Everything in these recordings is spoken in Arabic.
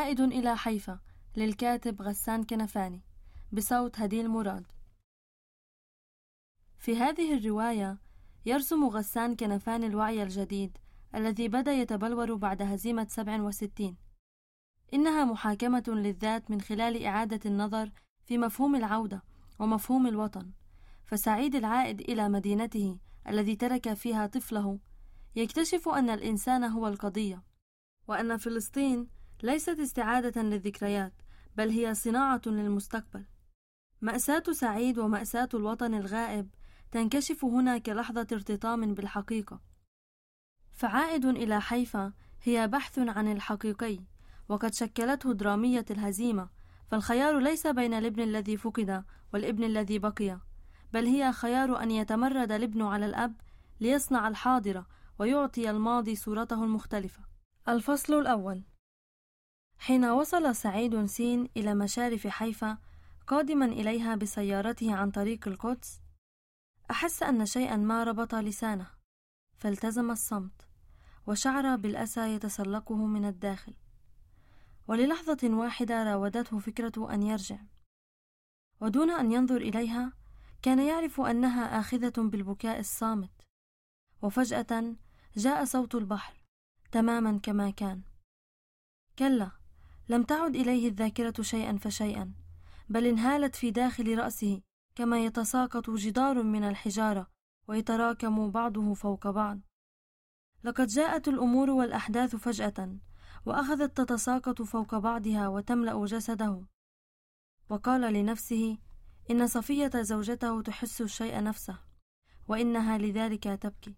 عائد إلى حيفا للكاتب غسان كنفاني بصوت هديل مراد. في هذه الرواية يرسم غسان كنفاني الوعي الجديد الذي بدأ يتبلور بعد هزيمة 67. إنها محاكمة للذات من خلال إعادة النظر في مفهوم العودة ومفهوم الوطن. فسعيد العائد إلى مدينته الذي ترك فيها طفله يكتشف أن الإنسان هو القضية، وأن فلسطين ليست استعادة للذكريات بل هي صناعة للمستقبل. مأساة سعيد ومأساة الوطن الغائب تنكشف هنا كلحظة ارتطام بالحقيقة. فعائد إلى حيفا هي بحث عن الحقيقي، وقد شكلته درامية الهزيمة، فالخيار ليس بين الابن الذي فقد والابن الذي بقي، بل هي خيار أن يتمرد الابن على الأب ليصنع الحاضر ويعطي الماضي صورته المختلفة. الفصل الأول. حين وصل سعيد سين إلى مشارف حيفا قادما إليها بسيارته عن طريق القدس، أحس أن شيئا ما ربط لسانه، فالتزم الصمت، وشعر بالأسى يتسلقه من الداخل. وللحظة واحدة راودته فكرة أن يرجع، ودون أن ينظر إليها كان يعرف أنها آخذة بالبكاء الصامت. وفجأة جاء صوت البحر تماما كما كان. كلا، لم تعد إليه الذاكرة شيئا فشيئا، بل انهالت في داخل رأسه كما يتساقط جدار من الحجارة ويتراكم بعضه فوق بعض. لقد جاءت الأمور والأحداث فجأة، وأخذت تتساقط فوق بعضها وتملأ جسده. وقال لنفسه إن صفية زوجته تحس الشيء نفسه، وإنها لذلك تبكي.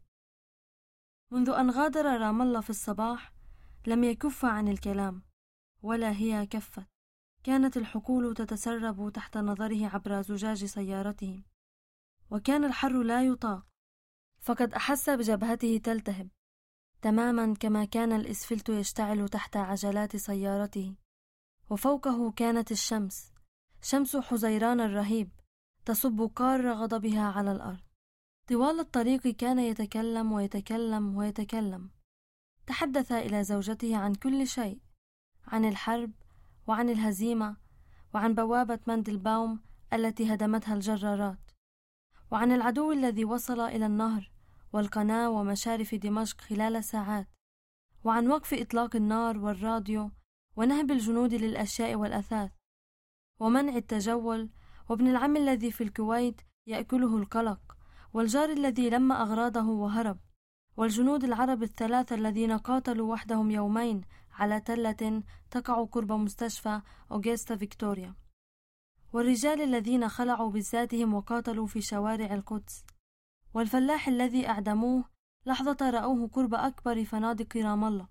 منذ أن غادر رام الله في الصباح لم يكف عن الكلام، ولا هي كفت. كانت الحقول تتسرب تحت نظره عبر زجاج سيارته، وكان الحر لا يطاق، فقد أحس بجبهته تلتهب تماما كما كان الإسفلت يشتعل تحت عجلات سيارته. وفوقه كانت الشمس، شمس حزيران الرهيب، تصب قار غضبها على الأرض. طوال الطريق كان يتكلم ويتكلم ويتكلم. تحدث إلى زوجته عن كل شيء، عن الحرب وعن الهزيمة وعن بوابة ماندلباوم التي هدمتها الجرارات، وعن العدو الذي وصل إلى النهر والقناة ومشارف دمشق خلال ساعات، وعن وقف إطلاق النار والراديو ونهب الجنود للأشياء والأثاث ومنع التجول، وابن العم الذي في الكويت يأكله القلق، والجار الذي لم أغراضه وهرب، والجنود العرب الثلاثة الذين قاتلوا وحدهم يومين على تلة تقع قرب مستشفى أوغستا فيكتوريا، والرجال الذين خلعوا بذاتهم وقاتلوا في شوارع القدس، والفلاح الذي أعدموه لحظة رأوه قرب أكبر فنادق رام الله.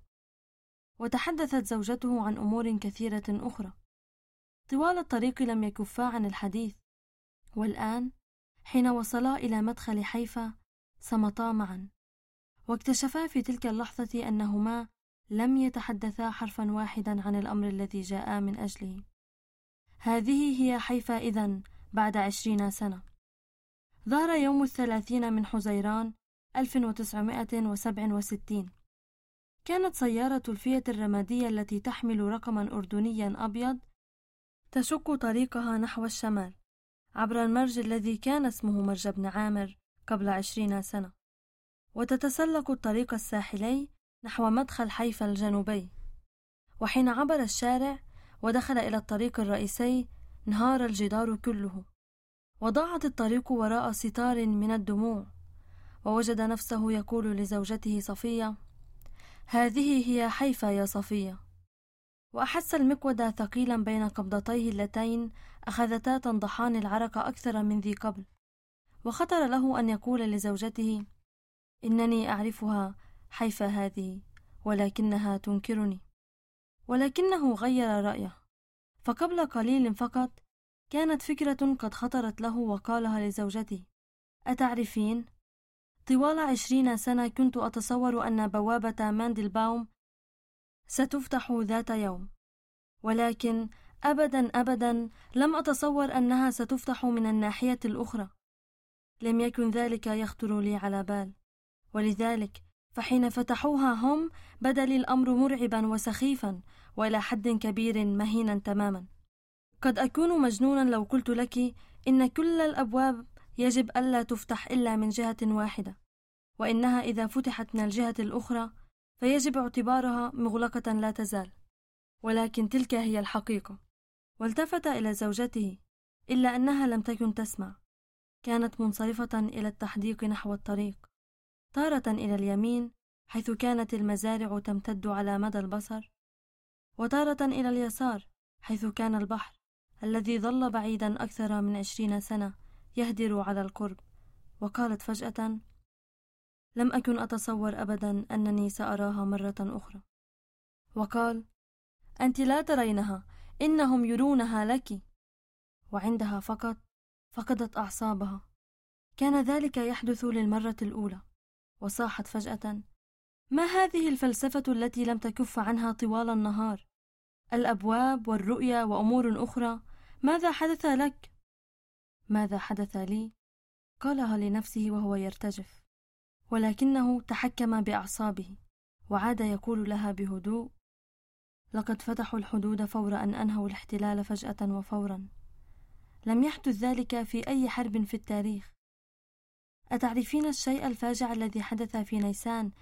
وتحدثت زوجته عن أمور كثيرة أخرى. طوال الطريق لم يكفا عن الحديث، والآن حين وصلا إلى مدخل حيفا صمتا معا، واكتشفا في تلك اللحظة أنهما لم يتحدثا حرفا واحدا عن الأمر الذي جاءا من أجله. هذه هي حيفا إذن بعد 20 سنة. ظهر يوم 30 من حزيران 1967. كانت سيارة الفيات الرمادية التي تحمل رقما أردنيا أبيض تشق طريقها نحو الشمال عبر المرج الذي كان اسمه مرج بن عامر قبل 20 سنة، وتتسلق الطريق الساحلي نحو مدخل حيفا الجنوبي. وحين عبر الشارع ودخل إلى الطريق الرئيسي انهار الجدار كله، وضاعت الطريق وراء ستار من الدموع، ووجد نفسه يقول لزوجته صفية: هذه هي حيفا يا صفية. وأحس المقود ثقيلا بين قبضتيه اللتين أخذتا تنضحان العرق أكثر من ذي قبل، وخطر له أن يقول لزوجته: إنني أعرفها حيفا هذه، ولكنها تنكرني. ولكنه غير رأيه، فقبل قليل فقط كانت فكرة قد خطرت له وقالها لزوجته: أتعرفين؟ طوال 20 سنة كنت أتصور أن بوابة ماندلباوم ستفتح ذات يوم، ولكن أبدا أبدا لم أتصور أنها ستفتح من الناحية الأخرى. لم يكن ذلك يخطر لي على بال، ولذلك فحين فتحوها هم بدا لي الأمر مرعبا وسخيفا، وإلى حد كبير مهينا تماما. قد أكون مجنونا لو قلت لك إن كل الأبواب يجب ألا تفتح إلا من جهة واحدة، وإنها إذا فتحت من الجهة الأخرى فيجب اعتبارها مغلقة لا تزال. ولكن تلك هي الحقيقة. والتفت إلى زوجته، إلا أنها لم تكن تسمع. كانت منصرفة إلى التحديق نحو الطريق، تارة إلى اليمين حيث كانت المزارع تمتد على مدى البصر، وتارة إلى اليسار حيث كان البحر الذي ظل بعيدا أكثر من 20 سنة يهدر على القرب. وقالت فجأة: لم أكن أتصور أبدا أنني سأراها مرة أخرى. وقال: أنت لا ترينها، إنهم يرونها لك. وعندها فقط فقدت أعصابها. كان ذلك يحدث للمرة الأولى، وصاحت فجأة: ما هذه الفلسفة التي لم تكف عنها طوال النهار؟ الأبواب والرؤيا وأمور أخرى، ماذا حدث لك؟ ماذا حدث لي؟ قالها لنفسه وهو يرتجف، ولكنه تحكم بأعصابه وعاد يقول لها بهدوء: لقد فتحوا الحدود فور أن أنهوا الاحتلال فجأة وفورا. لم يحدث ذلك في أي حرب في التاريخ. أتعرفين الشيء الفاجع الذي حدث في نيسان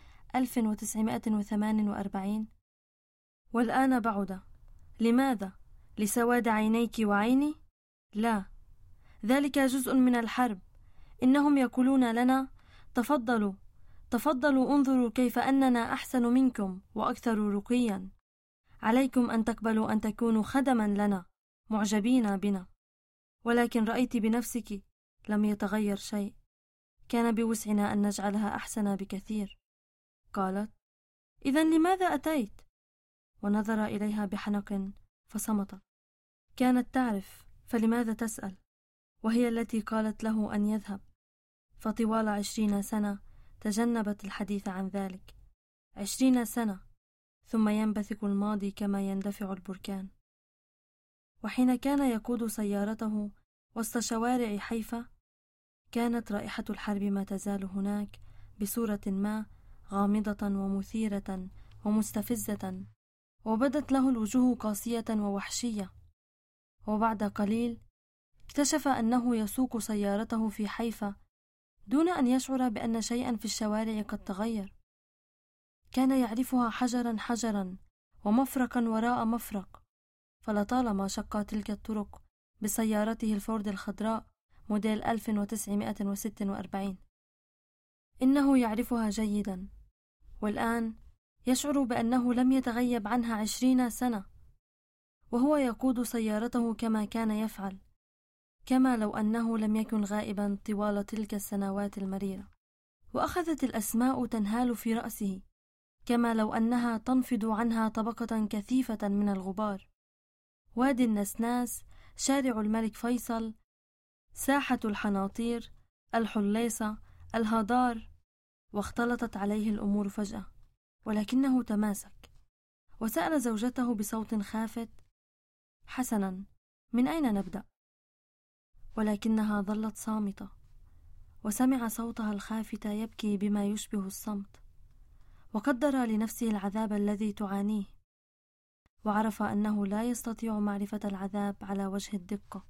1948؟ والآن بعد. لماذا؟ لسواد عينيك وعيني؟ لا، ذلك جزء من الحرب. إنهم يقولون لنا: تفضلوا تفضلوا، انظروا كيف أننا أحسن منكم وأكثر رقيا. عليكم أن تقبلوا أن تكونوا خدما لنا، معجبين بنا. ولكن رأيت بنفسك لم يتغير شيء. كان بوسعنا أن نجعلها أحسن بكثير. قالت: إذن لماذا أتيت؟ ونظر إليها بحنق فصمت. كانت تعرف، فلماذا تسأل؟ وهي التي قالت له أن يذهب. فطوال 20 سنة تجنبت الحديث عن ذلك. 20 سنة، ثم ينبثق الماضي كما يندفع البركان. وحين كان يقود سيارته وسط شوارع حيفا، كانت رائحة الحرب ما تزال هناك بصورة ما غامضة ومثيرة ومستفزة، وبدت له الوجوه قاسية ووحشية. وبعد قليل اكتشف أنه يسوق سيارته في حيفا دون أن يشعر بأن شيئا في الشوارع قد تغير. كان يعرفها حجرا حجرا ومفرقا وراء مفرق، فلطالما شق تلك الطرق بسيارته الفورد الخضراء موديل 1946. إنه يعرفها جيدا، والآن يشعر بأنه لم يتغيب عنها 20 سنة، وهو يقود سيارته كما كان يفعل، كما لو أنه لم يكن غائبا طوال تلك السنوات المريرة. وأخذت الأسماء تنهال في رأسه، كما لو أنها تنفض عنها طبقة كثيفة من الغبار. وادي النسناس، شارع الملك فيصل، ساحة الحناطير، الحليصة، الهضار. واختلطت عليه الأمور فجأة، ولكنه تماسك وسأل زوجته بصوت خافت: حسنا، من أين نبدأ؟ ولكنها ظلت صامتة، وسمع صوتها الخافت يبكي بما يشبه الصمت، وقدر لنفسه العذاب الذي تعانيه، وعرف أنه لا يستطيع معرفة العذاب على وجه الدقة،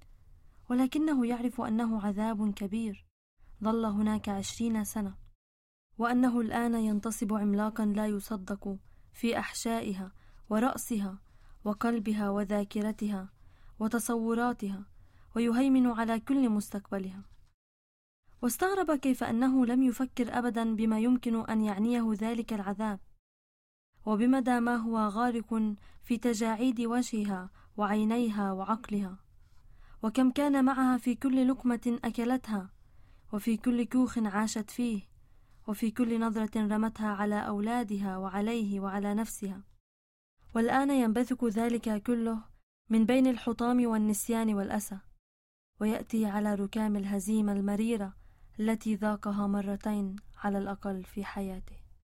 ولكنه يعرف أنه عذاب كبير ظل هناك 20 سنة، وأنه الآن ينتصب عملاقا لا يصدق في أحشائها ورأسها وقلبها وذاكرتها وتصوراتها، ويهيمن على كل مستقبلها. واستغرب كيف أنه لم يفكر أبدا بما يمكن أن يعنيه ذلك العذاب، وبمدى ما هو غارق في تجاعيد وجهها وعينيها وعقلها، وكم كان معها في كل لقمة أكلتها، وفي كل كوخ عاشت فيه، وفي كل نظرة رمتها على أولادها وعليه وعلى نفسها. والآن ينبثق ذلك كله من بين الحطام والنسيان والأسى، ويأتي على ركام الهزيمة المريرة التي ذاقها مرتين على الأقل في حياته.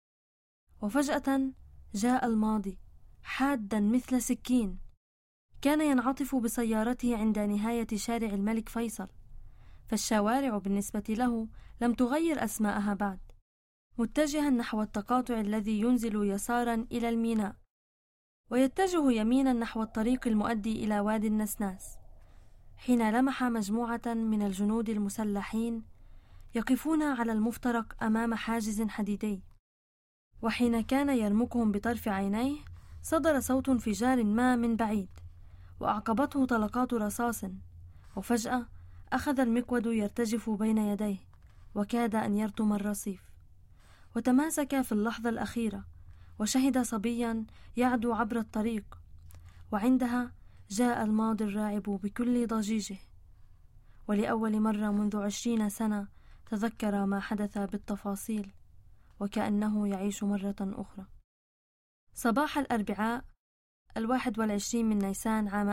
وفجأة جاء الماضي حادا مثل سكين. كان ينعطف بسيارته عند نهاية شارع الملك فيصل، فالشوارع بالنسبة له لم تغير أسماءها بعد، متجها نحو التقاطع الذي ينزل يسارا إلى الميناء. ويتجه يمينا نحو الطريق المؤدي إلى وادي النسناس، حين لمح مجموعة من الجنود المسلحين يقفون على المفترق أمام حاجز حديدي. وحين كان يرمقهم بطرف عينيه صدر صوت انفجار ما من بعيد، وأعقبته طلقات رصاص، وفجأة أخذ المقود يرتجف بين يديه وكاد أن يرتم الرصيف، وتماسك في اللحظة الأخيرة، وشهد صبيا يعدو عبر الطريق، وعندها جاء الماضي الراعب بكل ضجيجه، ولأول مرة منذ 20 سنة تذكر ما حدث بالتفاصيل وكأنه يعيش مرة أخرى. صباح الأربعاء 21 من نيسان عام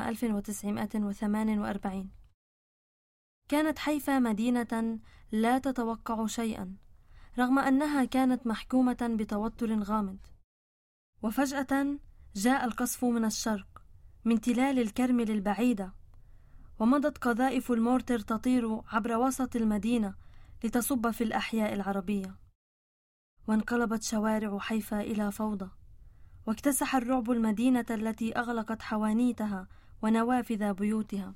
1948 كانت حيفا مدينة لا تتوقع شيئا، رغم أنها كانت محكومة بتوتر غامض. وفجأة جاء القصف من الشرق من تلال الكرمل البعيدة، ومضت قذائف المورتر تطير عبر وسط المدينة لتصب في الأحياء العربية، وانقلبت شوارع حيفا إلى فوضى، واكتسح الرعب المدينة التي أغلقت حوانيتها ونوافذ بيوتها.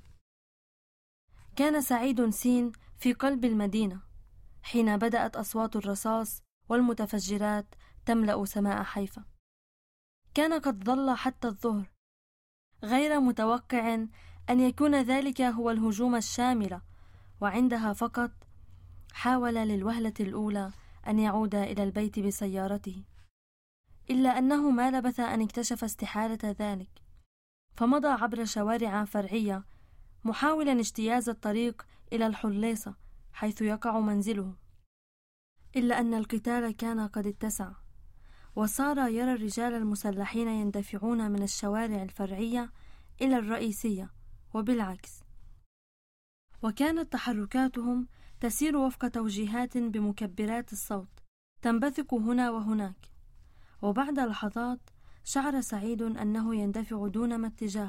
كان سعيد سين في قلب المدينة حين بدأت أصوات الرصاص والمتفجرات تملأ سماء حيفا. كان قد ظل حتى الظهر غير متوقع أن يكون ذلك هو الهجوم الشامل، وعندها فقط حاول للوهلة الأولى أن يعود إلى البيت بسيارته، إلا أنه ما لبث أن اكتشف استحالة ذلك، فمضى عبر شوارع فرعية محاولا اجتياز الطريق إلى الحليصة حيث يقع منزله. إلا أن القتال كان قد اتسع، وصار يرى الرجال المسلحين يندفعون من الشوارع الفرعية إلى الرئيسية وبالعكس، وكانت تحركاتهم تسير وفق توجيهات بمكبرات الصوت تنبثق هنا وهناك. وبعد لحظات شعر سعيد أنه يندفع دون ما اتجاه،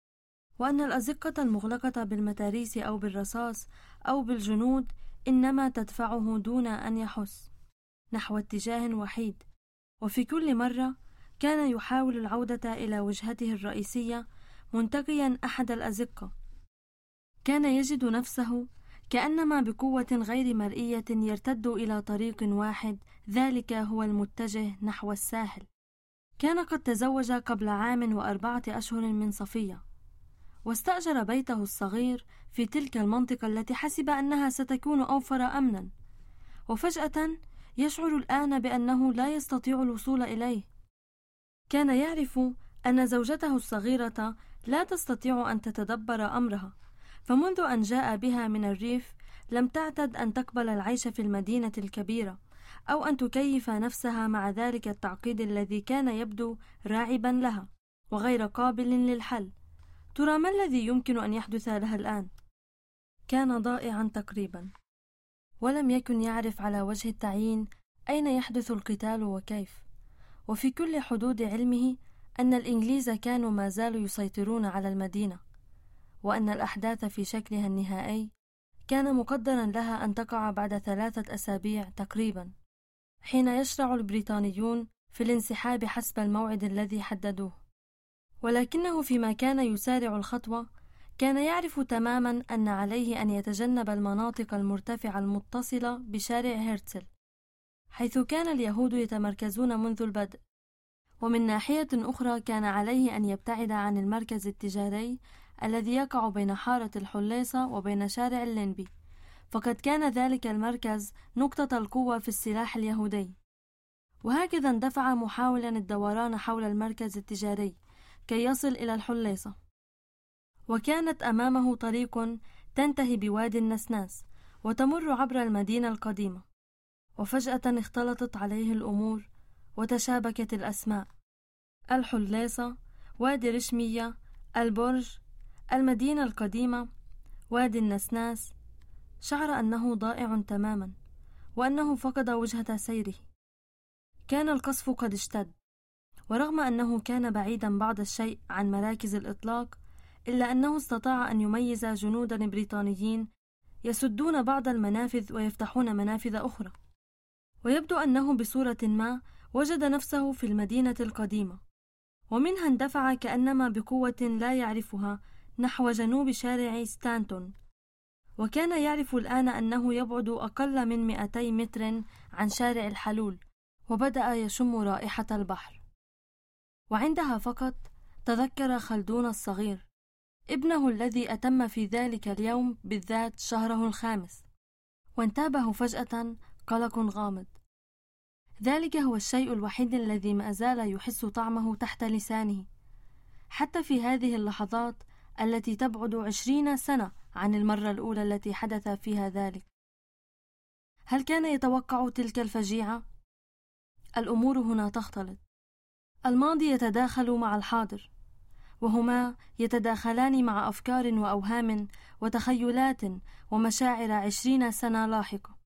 وأن الأزقة المغلقة بالمتاريس أو بالرصاص أو بالجنود إنما تدفعه دون أن يحس نحو اتجاه وحيد. وفي كل مرة كان يحاول العودة إلى وجهته الرئيسية منتقيا أحد الأزقة، كان يجد نفسه كأنما بقوة غير مرئية يرتد إلى طريق واحد، ذلك هو المتجه نحو الساحل. كان قد تزوج قبل 1 و4 أشهر من صفية، واستأجر بيته الصغير في تلك المنطقة التي حسب أنها ستكون أوفر أمنا، وفجأة يشعر الآن بأنه لا يستطيع الوصول إليه. كان يعرف أن زوجته الصغيرة لا تستطيع أن تتدبر أمرها، فمنذ أن جاء بها من الريف لم تعتد أن تقبل العيش في المدينة الكبيرة أو أن تكيف نفسها مع ذلك التعقيد الذي كان يبدو راعبا لها وغير قابل للحل. ترى ما الذي يمكن أن يحدث لها الآن؟ كان ضائعا تقريبا، ولم يكن يعرف على وجه التعيين أين يحدث القتال وكيف. وفي كل حدود علمه أن الإنجليز كانوا ما زالوا يسيطرون على المدينة، وأن الأحداث في شكلها النهائي كان مقدرا لها أن تقع بعد 3 أسابيع تقريبا، حين يشرع البريطانيون في الانسحاب حسب الموعد الذي حددوه. ولكنه فيما كان يسارع الخطوة كان يعرف تماما أن عليه أن يتجنب المناطق المرتفعة المتصلة بشارع هرتزل، حيث كان اليهود يتمركزون منذ البدء. ومن ناحية أخرى كان عليه أن يبتعد عن المركز التجاري الذي يقع بين حارة الحليصة وبين شارع اللينبي، فقد كان ذلك المركز نقطة القوة في السلاح اليهودي. وهكذا اندفع محاولا الدوران حول المركز التجاري كي يصل إلى الحليصة، وكانت أمامه طريق تنتهي بوادي النسناس وتمر عبر المدينة القديمة. وفجأة اختلطت عليه الأمور وتشابكت الأسماء: الحليصة، وادي رشمية، البرج، المدينة القديمة، وادي النسناس. شعر أنه ضائع تماما وأنه فقد وجهة سيره. كان القصف قد اشتد، ورغم أنه كان بعيدا بعض الشيء عن مراكز الإطلاق إلا أنه استطاع أن يميز جنودا بريطانيين يسدون بعض المنافذ ويفتحون منافذ أخرى، ويبدو أنه بصورة ما وجد نفسه في المدينة القديمة، ومنها اندفع كأنما بقوة لا يعرفها نحو جنوب شارع ستانتون، وكان يعرف الآن أنه يبعد أقل من 200 متر عن شارع الحلول، وبدأ يشم رائحة البحر. وعندها فقط تذكر خلدون الصغير ابنه الذي أتم في ذلك اليوم بالذات شهره الخامس، وانتابه فجأة قلق غامض. ذلك هو الشيء الوحيد الذي ما زال يحس طعمه تحت لسانه حتى في هذه اللحظات التي تبعد 20 سنة عن المرة الأولى التي حدث فيها ذلك. هل كان يتوقع تلك الفجيعة؟ الأمور هنا تختلط. الماضي يتداخل مع الحاضر، وهما يتداخلان مع أفكار وأوهام وتخيلات ومشاعر 20 سنة لاحقة.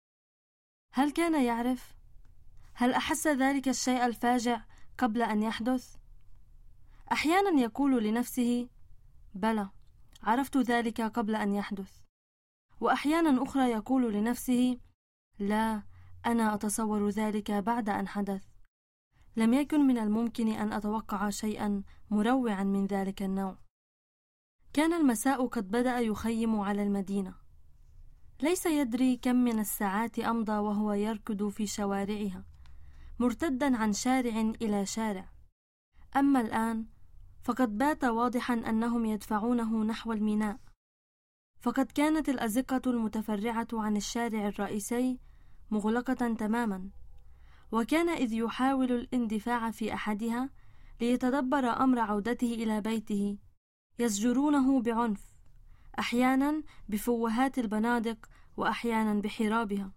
هل كان يعرف؟ هل أحس ذلك الشيء الفاجع قبل أن يحدث؟ أحيانا يقول لنفسه: بلى، عرفت ذلك قبل أن يحدث. وأحيانا أخرى يقول لنفسه: لا، أنا أتصور ذلك بعد أن حدث. لم يكن من الممكن أن أتوقع شيئا مروعا من ذلك النوع. كان المساء قد بدأ يخيم على المدينة. ليس يدري كم من الساعات أمضى وهو يركض في شوارعها، مرتدا عن شارع إلى شارع. أما الآن فقد بات واضحا أنهم يدفعونه نحو الميناء، فقد كانت الأزقة المتفرعة عن الشارع الرئيسي مغلقة تماما، وكان إذ يحاول الاندفاع في أحدها ليتدبر أمر عودته إلى بيته يزجرونه بعنف، أحيانا بفوهات البنادق وأحيانا بحرابها.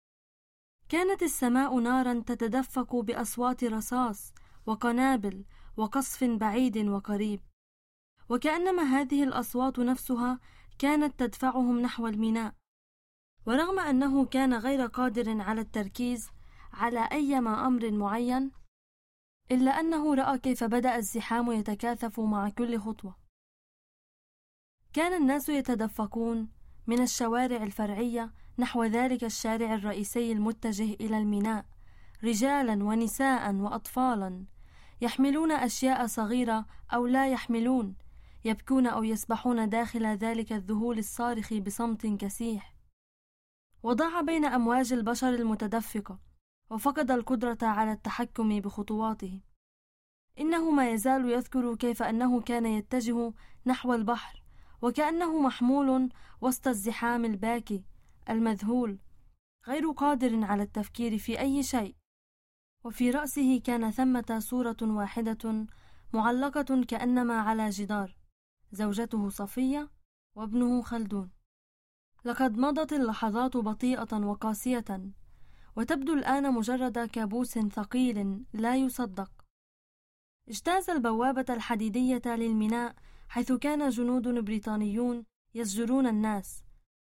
كانت السماء نارا تتدفق بأصوات رصاص وقنابل وقصف بعيد وقريب، وكأنما هذه الأصوات نفسها كانت تدفعهم نحو الميناء. ورغم أنه كان غير قادر على التركيز على أيما أمر معين، إلا أنه رأى كيف بدأ الزحام يتكاثف مع كل خطوة. كان الناس يتدفقون من الشوارع الفرعية نحو ذلك الشارع الرئيسي المتجه إلى الميناء، رجالا ونساء وأطفالا، يحملون أشياء صغيرة أو لا يحملون، يبكون أو يسبحون داخل ذلك الذهول الصارخ بصمت كسيح. وضاع بين أمواج البشر المتدفقة، وفقد القدرة على التحكم بخطواته. إنه ما يزال يذكر كيف أنه كان يتجه نحو البحر، وكأنه محمول وسط الزحام الباكي المذهول، غير قادر على التفكير في أي شيء. وفي رأسه كان ثمة صورة واحدة معلقة كأنما على جدار، زوجته صفية وابنه خلدون. لقد مضت اللحظات بطيئة وقاسية، وتبدو الآن مجرد كابوس ثقيل لا يصدق. اجتاز البوابة الحديدية للميناء حيث كان جنود بريطانيون يزجرون الناس،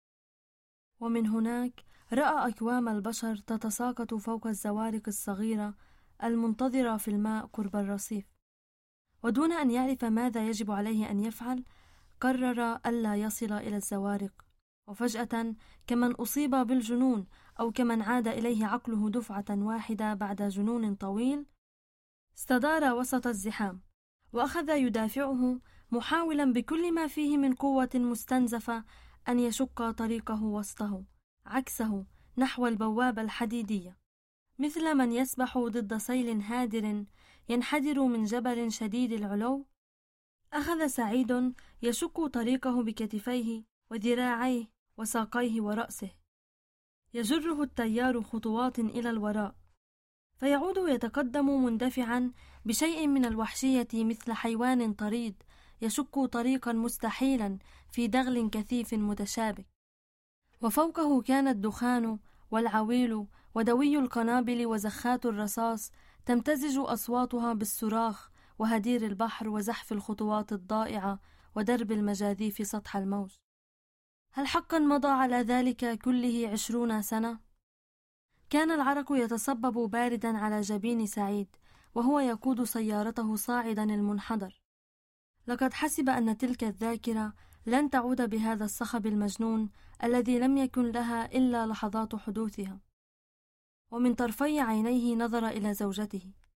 ومن هناك رأى أكوام البشر تتساقط فوق الزوارق الصغيرة المنتظرة في الماء قرب الرصيف. ودون أن يعرف ماذا يجب عليه أن يفعل، قرر ألا يصل إلى الزوارق. وفجأة كمن أصيب بالجنون أو كمن عاد إليه عقله دفعة واحدة بعد جنون طويل، استدار وسط الزحام وأخذ يدافعه، محاولا بكل ما فيه من قوة مستنزفة أن يشق طريقه وسطه عكسه نحو البوابة الحديدية، مثل من يسبح ضد سيل هادر ينحدر من جبل شديد العلو. أخذ سعيد يشق طريقه بكتفيه وذراعيه وساقيه ورأسه، يجره التيار خطوات إلى الوراء، فيعود يتقدم مندفعا بشيء من الوحشية مثل حيوان طريد يشق طريقا مستحيلا في دغل كثيف متشابك. وفوقه كان الدخان والعويل ودوي القنابل وزخات الرصاص تمتزج أصواتها بالصراخ وهدير البحر وزحف الخطوات الضائعة ودرب المجاذيف سطح الموج. هل حقا مضى على ذلك كله 20 سنة؟ كان العرق يتصبب باردا على جبين سعيد وهو يقود سيارته صاعدا المنحدر. لقد حسب أن تلك الذاكرة لن تعود بهذا الصخب المجنون الذي لم يكن لها إلا لحظات حدوثها. ومن طرفي عينيه نظر إلى زوجته.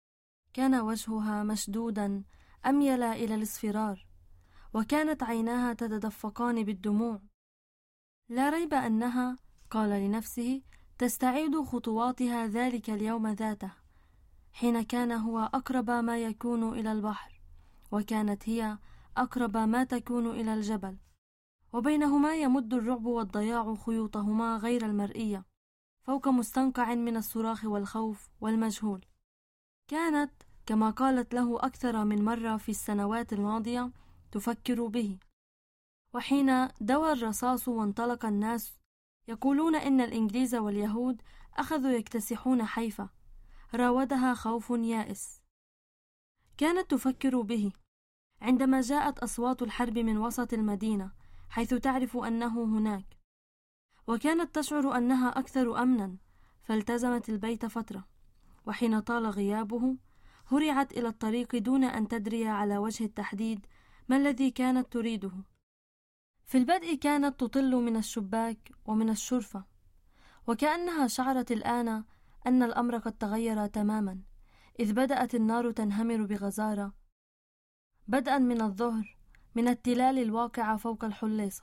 كان وجهها مشدودا أميل إلى الاصفرار، وكانت عيناها تتدفقان بالدموع. لا ريب أنها، قال لنفسه، تستعيد خطواتها ذلك اليوم ذاته، حين كان هو أقرب ما يكون إلى البحر، وكانت هي أقرب ما تكون إلى الجبل، وبينهما يمد الرعب والضياع خيوطهما غير المرئية فوق مستنقع من الصراخ والخوف والمجهول. كانت، كما قالت له أكثر من مرة في السنوات الماضية، تفكر به. وحين دوى الرصاص وانطلق الناس يقولون إن الإنجليز واليهود أخذوا يكتسحون حيفا، راودها خوف يائس. كانت تفكر به عندما جاءت أصوات الحرب من وسط المدينة، حيث تعرف أنه هناك، وكانت تشعر أنها أكثر أمنا، فالتزمت البيت فترة، وحين طال غيابه هرعت إلى الطريق دون أن تدري على وجه التحديد ما الذي كانت تريده. في البدء كانت تطل من الشباك ومن الشرفة، وكأنها شعرت الآن أن الأمر قد تغير تماما، إذ بدأت النار تنهمر بغزارة، بدءا من الظهر، من التلال الواقعة فوق الحليصة،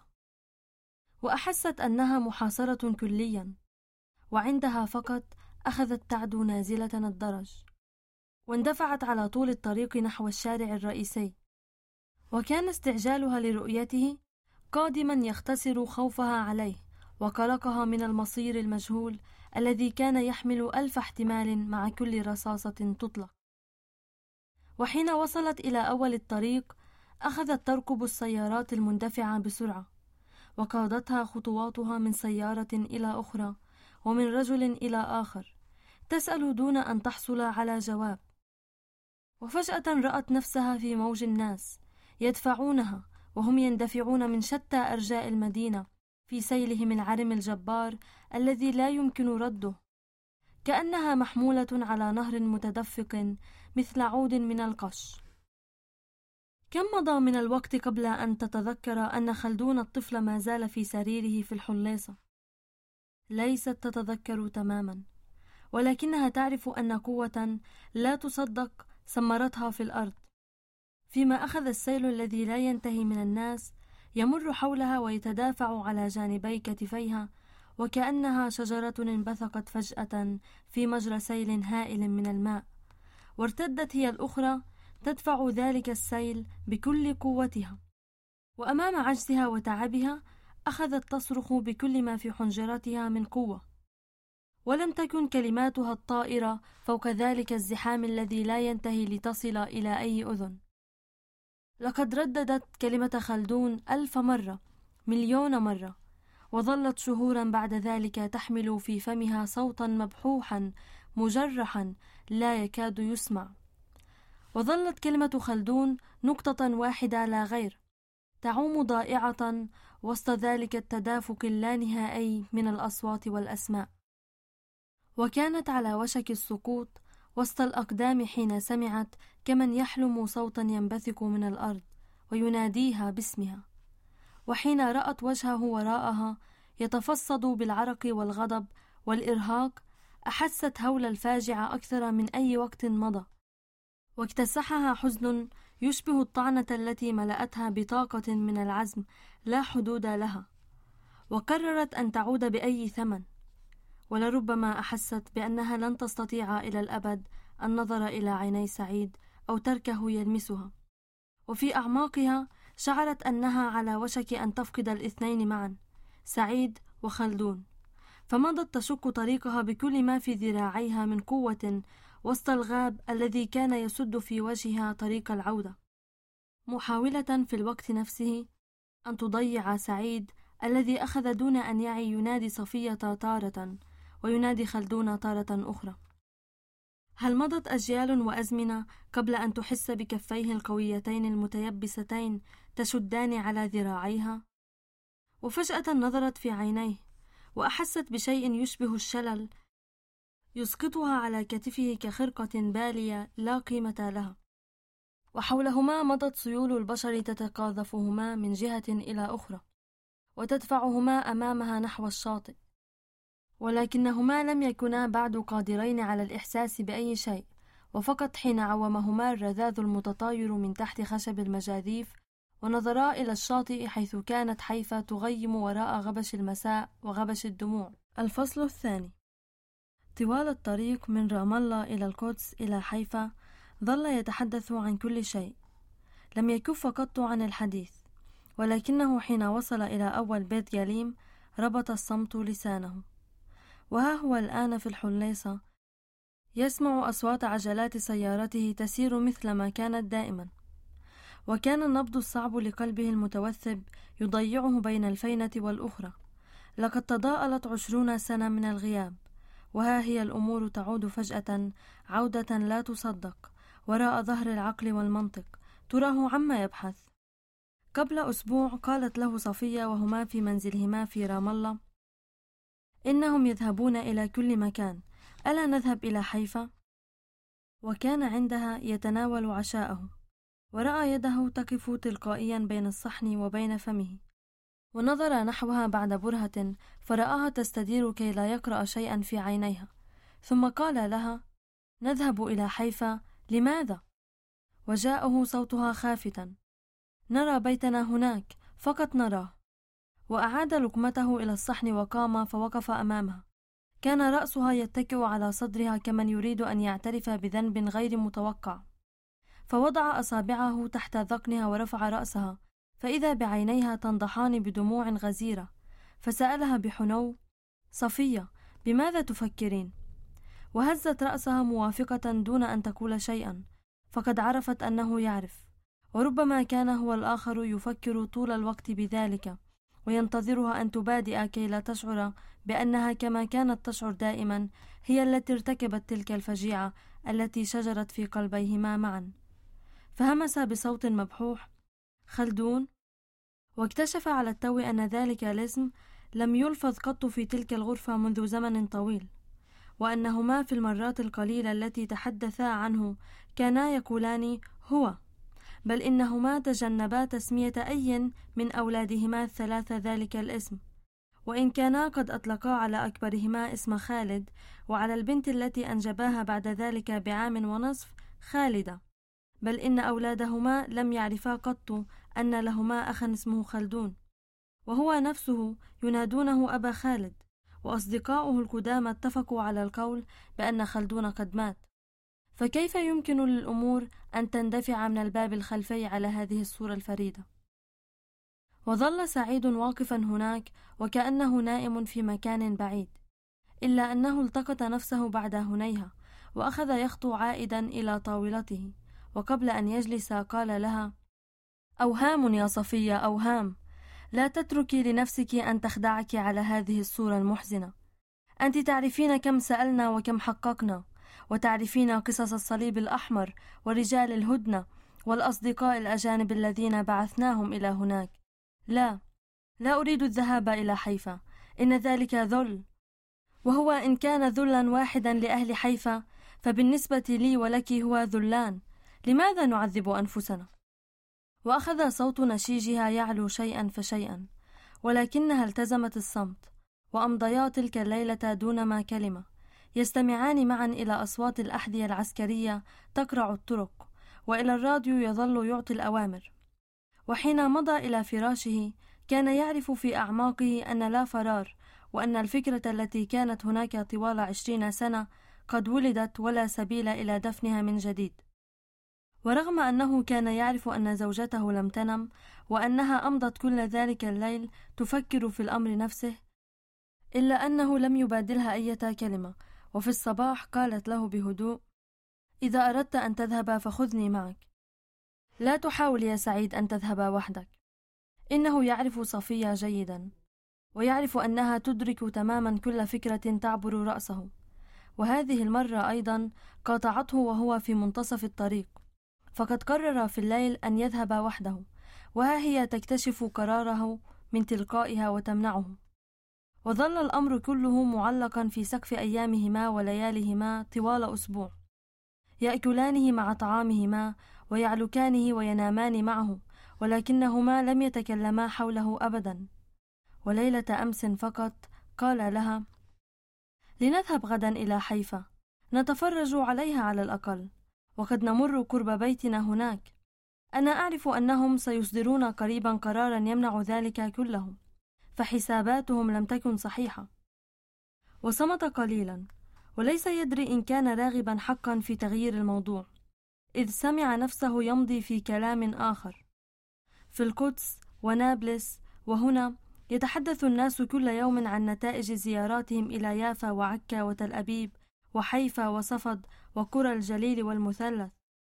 وأحست أنها محاصرة كليا، وعندها فقط أخذت تعدو نازلة الدرج، واندفعت على طول الطريق نحو الشارع الرئيسي، وكان استعجالها لرؤيته قادما يختصر خوفها عليه وقلقها من المصير المجهول الذي كان يحمل 1000 احتمال مع كل رصاصة تطلق. وحين وصلت إلى أول الطريق أخذت تركب السيارات المندفعة بسرعة، وقادتها خطواتها من سيارة إلى أخرى ومن رجل إلى آخر، تسأل دون أن تحصل على جواب. وفجأة رأت نفسها في موج الناس يدفعونها، وهم يندفعون من شتى أرجاء المدينة في سيلهم العرم الجبار الذي لا يمكن رده، كأنها محمولة على نهر متدفق مثل عود من القش. كم مضى من الوقت قبل أن تتذكر أن خلدون الطفل ما زال في سريره في الحليصة؟ ليست تتذكر تماما، ولكنها تعرف أن قوة لا تصدق سمرتها في الأرض، فيما أخذ السيل الذي لا ينتهي من الناس يمر حولها ويتدافع على جانبي كتفيها، وكأنها شجرة انبثقت فجأة في مجرى سيل هائل من الماء، وارتدت هي الأخرى تدفع ذلك السيل بكل قوتها، وأمام عجزها وتعبها أخذت تصرخ بكل ما في حنجرتها من قوة، ولم تكن كلماتها الطائرة فوق ذلك الزحام الذي لا ينتهي لتصل إلى أي أذن. لقد رددت كلمة خلدون 1000 مرة، مليون مرة، وظلت شهورا بعد ذلك تحمل في فمها صوتا مبحوحا مجرحا لا يكاد يسمع. وظلت كلمة خلدون نقطة واحدة لا غير، تعوم ضائعة وسط ذلك التدافق اللانهائي من الأصوات والأسماء. وكانت على وشك السقوط وسط الأقدام حين سمعت كمن يحلم صوتا ينبثق من الأرض ويناديها باسمها، وحين رأت وجهه وراءها يتفصد بالعرق والغضب والإرهاق أحست هول الفاجعة أكثر من أي وقت مضى، واكتسحها حزن يشبه الطعنة التي ملأتها بطاقة من العزم لا حدود لها، وقررت أن تعود بأي ثمن. ولربما أحست بأنها لن تستطيع إلى الأبد النظر إلى عيني سعيد أو تركه يلمسها، وفي أعماقها شعرت أنها على وشك أن تفقد الاثنين معا، سعيد وخلدون، فمضت تشق طريقها بكل ما في ذراعيها من قوة وسط الغاب الذي كان يسد في وجهها طريق العودة، محاولة في الوقت نفسه أن تضيع سعيد الذي أخذ دون أن يعي ينادي صفية تارة وينادي خلدون تارة أخرى. هل مضت أجيال وأزمنة قبل أن تحس بكفيه القويتين المتيبستين تشدان على ذراعيها؟ وفجأة نظرت في عينيه وأحست بشيء يشبه الشلل يسقطها على كتفه كخرقة بالية لا قيمة لها، وحولهما مضت سيول البشر تتقاذفهما من جهة إلى أخرى وتدفعهما أمامها نحو الشاطئ، ولكنهما لم يكونا بعد قادرين على الإحساس بأي شيء، وفقط حين عومهما الرذاذ المتطاير من تحت خشب المجاذيف ونظرا إلى الشاطئ حيث كانت حيفا تغيم وراء غبش المساء وغبش الدموع. الفصل الثاني. طوال الطريق من رام الله إلى القدس إلى حيفا ظل يتحدث عن كل شيء، لم يكف قط عن الحديث، ولكنه حين وصل إلى أول بيت يليم ربط الصمت لسانه. وها هو الآن في الحليصة يسمع أصوات عجلات سيارته تسير مثل ما كانت دائما، وكان النبض الصعب لقلبه المتوثب يضيعه بين الفينة والأخرى. لقد تضاءلت 20 سنة من الغياب، وها هي الأمور تعود فجأة عودة لا تصدق وراء ظهر العقل والمنطق. تراه عما يبحث. قبل أسبوع قالت له صفية وهما في منزلهما في رام الله: إنهم يذهبون إلى كل مكان، ألا نذهب إلى حيفا؟ وكان عندها يتناول عشاءه، ورأى يده تقف تلقائيا بين الصحن وبين فمه، ونظر نحوها بعد برهة فرآها تستدير كي لا يقرأ شيئا في عينيها، ثم قال لها: نذهب إلى حيفا، لماذا؟ وجاءه صوتها خافتا: نرى بيتنا هناك، فقط نراه. وأعاد لقمته إلى الصحن وقام فوقف أمامها. كان رأسها يتكئ على صدرها كمن يريد أن يعترف بذنب غير متوقع، فوضع أصابعه تحت ذقنها ورفع رأسها، فإذا بعينيها تنضحان بدموع غزيرة، فسألها بحنو: صفية، بماذا تفكرين؟ وهزت رأسها موافقة دون أن تقول شيئا، فقد عرفت أنه يعرف، وربما كان هو الآخر يفكر طول الوقت بذلك وينتظرها أن تبادئ كي لا تشعر بأنها كما كانت تشعر دائما هي التي ارتكبت تلك الفجيعة التي شجرت في قلبيهما معا. فهمس بصوت مبحوح: خلدون. واكتشف على التو أن ذلك الاسم لم يلفظ قط في تلك الغرفة منذ زمن طويل، وأنهما في المرات القليلة التي تحدثا عنه كانا يقولان هو، بل إنهما تجنبا تسمية أي من أولادهما الثلاثة ذلك الاسم، وإن كانا قد أطلقا على أكبرهما اسم خالد، وعلى البنت التي أنجباها بعد ذلك بعام ونصف خالدة، بل إن أولادهما لم يعرفا قط أن لهما أخا اسمه خلدون، وهو نفسه ينادونه أبا خالد، وأصدقاؤه القدامى اتفقوا على القول بأن خلدون قد مات. فكيف يمكن للأمور أن تندفع من الباب الخلفي على هذه الصورة الفريدة؟ وظل سعيد واقفا هناك وكأنه نائم في مكان بعيد، إلا أنه التقط نفسه بعد هنيهة وأخذ يخطو عائدا إلى طاولته، وقبل أن يجلس قال لها: أوهام يا صفية، أوهام، لا تتركي لنفسك أن تخدعك على هذه الصورة المحزنة. أنت تعرفين كم سألنا وكم حققنا، وتعرفين قصص الصليب الأحمر ورجال الهدنة والأصدقاء الأجانب الذين بعثناهم إلى هناك. لا أريد الذهاب إلى حيفا، إن ذلك ذل، وهو إن كان ذلا واحدا لأهل حيفا فبالنسبة لي ولك هو ذلان. لماذا نعذب أنفسنا؟ وأخذ صوت نشيجها يعلو شيئا فشيئا، ولكنها التزمت الصمت، وأمضيا تلك الليلة دون ما كلمة، يستمعان معا إلى أصوات الأحذية العسكرية تقرع الطرق، وإلى الراديو يظل يعطي الأوامر. وحين مضى إلى فراشه كان يعرف في أعماقه أن لا فرار، وأن الفكرة التي كانت هناك طوال 20 سنة قد ولدت ولا سبيل إلى دفنها من جديد. ورغم أنه كان يعرف أن زوجته لم تنم، وأنها أمضت كل ذلك الليل تفكر في الأمر نفسه، إلا أنه لم يبادلها أي كلمة. وفي الصباح قالت له بهدوء: إذا أردت أن تذهب فخذني معك. لا تحاول يا سعيد أن تذهب وحدك. إنه يعرف صفية جيدا، ويعرف أنها تدرك تماما كل فكرة تعبر رأسه، وهذه المرة أيضا قاطعته وهو في منتصف الطريق، فقد قرر في الليل أن يذهب وحده، وها هي تكتشف قراره من تلقائها وتمنعه. وظل الأمر كله معلقا في سقف أيامهما ولياليهما طوال أسبوع، يأكلانه مع طعامهما ويعلكانه وينامان معه، ولكنهما لم يتكلما حوله أبدا. وليلة أمس فقط قال لها: لنذهب غدا إلى حيفا، نتفرج عليها على الأقل، وقد نمر قرب بيتنا هناك. أنا أعرف أنهم سيصدرون قريبا قرارا يمنع ذلك كله، فحساباتهم لم تكن صحيحة. وصمت قليلا، وليس يدري إن كان راغبا حقا في تغيير الموضوع، إذ سمع نفسه يمضي في كلام آخر. في القدس ونابلس وهنا يتحدث الناس كل يوم عن نتائج زياراتهم إلى يافا وعكا وتل أبيب وحيفا وصفد وقرى الجليل والمثلث.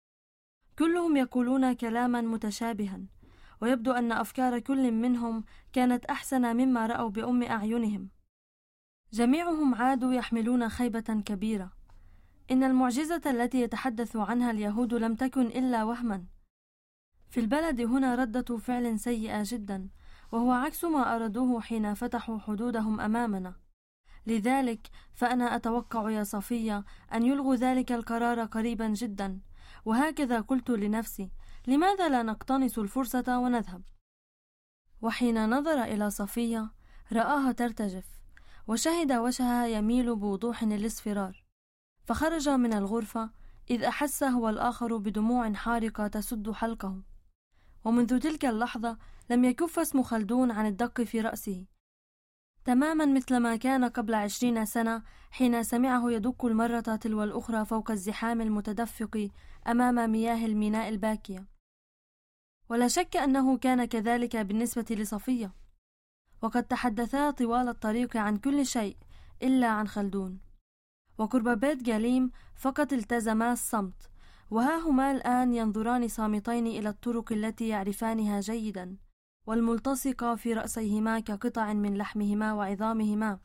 كلهم يقولون كلاما متشابها، ويبدو أن أفكار كل منهم كانت أحسن مما رأوا بأم أعينهم. جميعهم عادوا يحملون خيبة كبيرة. إن المعجزة التي يتحدث عنها اليهود لم تكن إلا وهما. في البلد هنا ردة فعل سيئة جدا، وهو عكس ما أرادوه حين فتحوا حدودهم أمامنا. لذلك فأنا أتوقع يا صفية أن يلغوا ذلك القرار قريبا جدا. وهكذا قلت لنفسي: لماذا لا نقتنص الفرصة ونذهب؟ وحين نظر إلى صفية رآها ترتجف، وشهد وجهها يميل بوضوح للاصفرار، فخرج من الغرفة إذ أحس هو الآخر بدموع حارقة تسد حلقه. ومنذ تلك اللحظة لم يكف اسم خلدون عن الدق في رأسه، تماما مثل ما كان قبل 20 سنة حين سمعه يدق المرة تلو الأخرى فوق الزحام المتدفق أمام مياه الميناء الباكية. ولا شك أنه كان كذلك بالنسبة لصفية، وقد تحدثا طوال الطريق عن كل شيء إلا عن خلدون. وقرب بيت جاليم فقط التزما الصمت، وها هما الآن ينظران صامتين إلى الطرق التي يعرفانها جيدا، والملتصقة في رأسيهما كقطع من لحمهما وعظامهما.